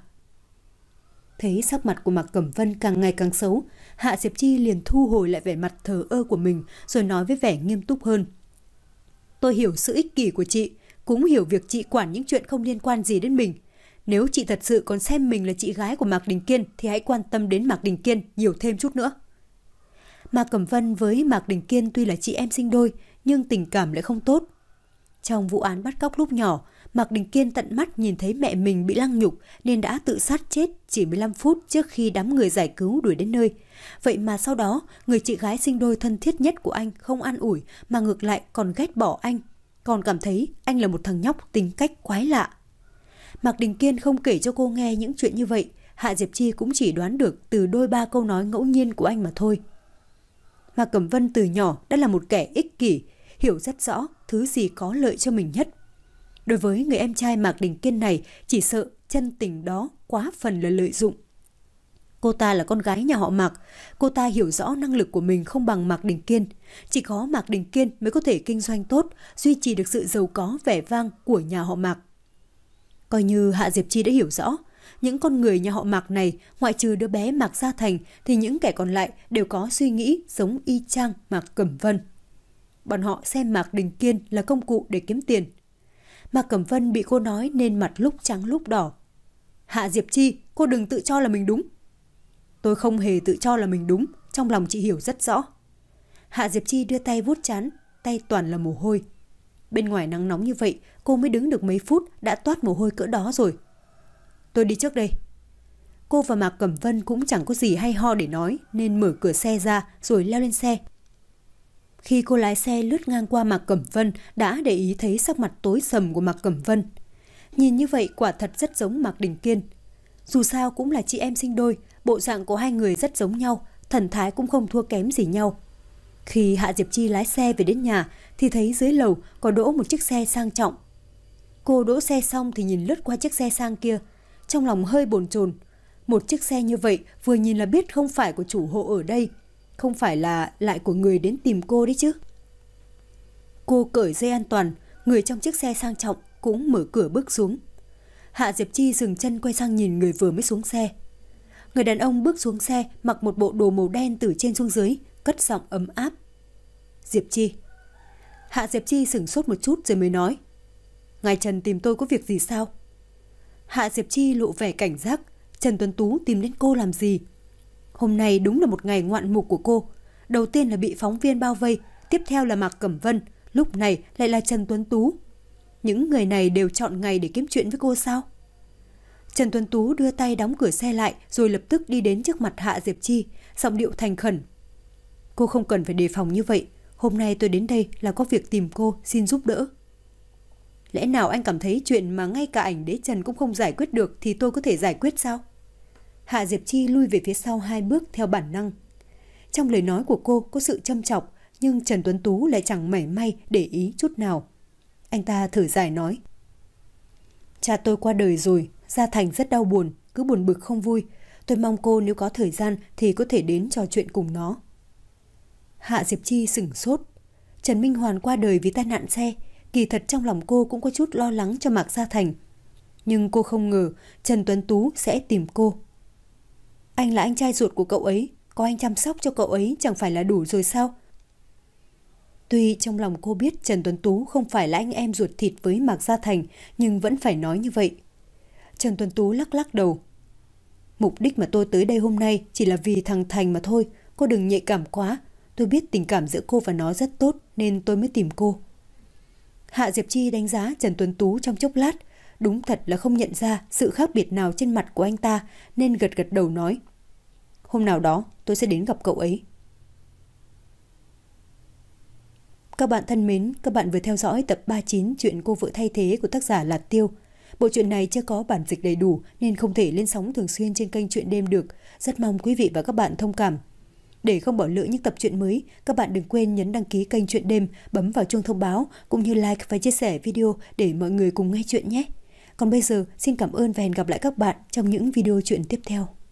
Thấy sắc mặt của Mạc Cẩm Vân càng ngày càng xấu, Hạ Diệp Chi liền thu hồi lại vẻ mặt thờ ơ của mình rồi nói với vẻ nghiêm túc hơn. Tôi hiểu sự ích kỷ của chị, cũng hiểu việc chị quản những chuyện không liên quan gì đến mình. Nếu chị thật sự còn xem mình là chị gái của Mạc Đình Kiên thì hãy quan tâm đến Mạc Đình Kiên nhiều thêm chút nữa. Mạc Cẩm Vân với Mạc Đình Kiên tuy là chị em sinh đôi nhưng tình cảm lại không tốt. Trong vụ án bắt cóc lúc nhỏ, Mạc Đình Kiên tận mắt nhìn thấy mẹ mình bị lăng nhục nên đã tự sát chết chỉ mười lăm phút trước khi đám người giải cứu đuổi đến nơi. Vậy mà sau đó, người chị gái sinh đôi thân thiết nhất của anh không an ủi mà ngược lại còn ghét bỏ anh, còn cảm thấy anh là một thằng nhóc tính cách quái lạ. Mạc Đình Kiên không kể cho cô nghe những chuyện như vậy, Hạ Diệp Chi cũng chỉ đoán được từ đôi ba câu nói ngẫu nhiên của anh mà thôi. Mạc Cẩm Vân từ nhỏ đã là một kẻ ích kỷ, hiểu rất rõ thứ gì có lợi cho mình nhất. Đối với người em trai Mạc Đình Kiên này, chỉ sợ chân tình đó quá phần là lợi dụng. Cô ta là con gái nhà họ Mạc, cô ta hiểu rõ năng lực của mình không bằng Mạc Đình Kiên. Chỉ có Mạc Đình Kiên mới có thể kinh doanh tốt, duy trì được sự giàu có vẻ vang của nhà họ Mạc. Coi như Hạ Diệp Chi đã hiểu rõ, những con người nhà họ Mạc này, ngoại trừ đứa bé Mạc Gia Thành thì những kẻ còn lại đều có suy nghĩ giống y chang Mạc Cẩm Vân. Bọn họ xem Mạc Đình Kiên là công cụ để kiếm tiền. Mạc Cẩm Vân bị cô nói nên mặt lúc trắng lúc đỏ. Hạ Diệp Chi, cô đừng tự cho là mình đúng. Tôi không hề tự cho là mình đúng, trong lòng chị hiểu rất rõ. Hạ Diệp Chi đưa tay vuốt trán, tay toàn là mồ hôi. Bên ngoài nắng nóng như vậy, cô mới đứng được mấy phút đã toát mồ hôi cỡ đó rồi. Tôi đi trước đây. Cô và Mạc Cẩm Vân cũng chẳng có gì hay ho để nói nên mở cửa xe ra rồi leo lên xe. Khi cô lái xe lướt ngang qua Mạc Cẩm Vân đã để ý thấy sắc mặt tối sầm của Mạc Cẩm Vân. Nhìn như vậy quả thật rất giống Mạc Đình Kiên. Dù sao cũng là chị em sinh đôi, bộ dạng của hai người rất giống nhau, thần thái cũng không thua kém gì nhau. Khi Hạ Diệp Chi lái xe về đến nhà thì thấy dưới lầu có đỗ một chiếc xe sang trọng. Cô đỗ xe xong thì nhìn lướt qua chiếc xe sang kia, trong lòng hơi bồn chồn. Một chiếc xe như vậy vừa nhìn là biết không phải của chủ hộ ở đây, không phải là lại của người đến tìm cô đấy chứ. Cô cởi dây an toàn, người trong chiếc xe sang trọng cũng mở cửa bước xuống. Hạ Diệp Chi dừng chân quay sang nhìn người vừa mới xuống xe. Người đàn ông bước xuống xe mặc một bộ đồ màu đen từ trên xuống dưới, cất giọng ấm áp. Diệp Chi. Hạ Diệp Chi sửng sốt một chút rồi mới nói. Ngài Trần tìm tôi có việc gì sao? Hạ Diệp Chi lộ vẻ cảnh giác. Trần Tuấn Tú tìm đến cô làm gì? Hôm nay đúng là một ngày ngoạn mục của cô. Đầu tiên là bị phóng viên bao vây, tiếp theo là Mạc Cẩm Vân, lúc này lại là Trần Tuấn Tú. Những người này đều chọn ngày để kiếm chuyện với cô sao? Trần Tuấn Tú đưa tay đóng cửa xe lại rồi lập tức đi đến trước mặt Hạ Diệp Chi, giọng điệu thành khẩn. Cô không cần phải đề phòng như vậy. Hôm nay tôi đến đây là có việc tìm cô, xin giúp đỡ. Lẽ nào anh cảm thấy chuyện mà ngay cả ảnh đế Trần cũng không giải quyết được thì tôi có thể giải quyết sao? Hạ Diệp Chi lui về phía sau hai bước theo bản năng. Trong lời nói của cô có sự châm chọc, nhưng Trần Tuấn Tú lại chẳng mảy may để ý chút nào. Anh ta thở dài nói. Cha tôi qua đời rồi, Gia Thành rất đau buồn, cứ buồn bực không vui. Tôi mong cô nếu có thời gian thì có thể đến trò chuyện cùng nó. Hạ Diệp Chi sửng sốt. Trần Minh Hoàn qua đời vì tai nạn xe. Kỳ thật trong lòng cô cũng có chút lo lắng cho Mạc Gia Thành. Nhưng cô không ngờ Trần Tuấn Tú sẽ tìm cô. Anh là anh trai ruột của cậu ấy, có anh chăm sóc cho cậu ấy chẳng phải là đủ rồi sao? Tuy trong lòng cô biết Trần Tuấn Tú không phải là anh em ruột thịt với Mạc Gia Thành, nhưng vẫn phải nói như vậy. Trần Tuấn Tú lắc lắc đầu. Mục đích mà tôi tới đây hôm nay chỉ là vì thằng Thành mà thôi, cô đừng nhạy cảm quá. Tôi biết tình cảm giữa cô và nó rất tốt nên tôi mới tìm cô. Hạ Diệp Chi đánh giá Trần Tuấn Tú trong chốc lát. Đúng thật là không nhận ra sự khác biệt nào trên mặt của anh ta nên gật gật đầu nói. Hôm nào đó tôi sẽ đến gặp cậu ấy. Các bạn thân mến, các bạn vừa theo dõi tập ba mươi chín chuyện Cô Vợ Thay Thế của tác giả Lạt Tiêu. Bộ truyện này chưa có bản dịch đầy đủ nên không thể lên sóng thường xuyên trên kênh Truyện Đêm được. Rất mong quý vị và các bạn thông cảm. Để không bỏ lỡ những tập truyện mới, các bạn đừng quên nhấn đăng ký kênh Truyện Đêm, bấm vào chuông thông báo cũng như like và chia sẻ video để mọi người cùng nghe chuyện nhé. Còn bây giờ, xin cảm ơn và hẹn gặp lại các bạn trong những video truyện tiếp theo.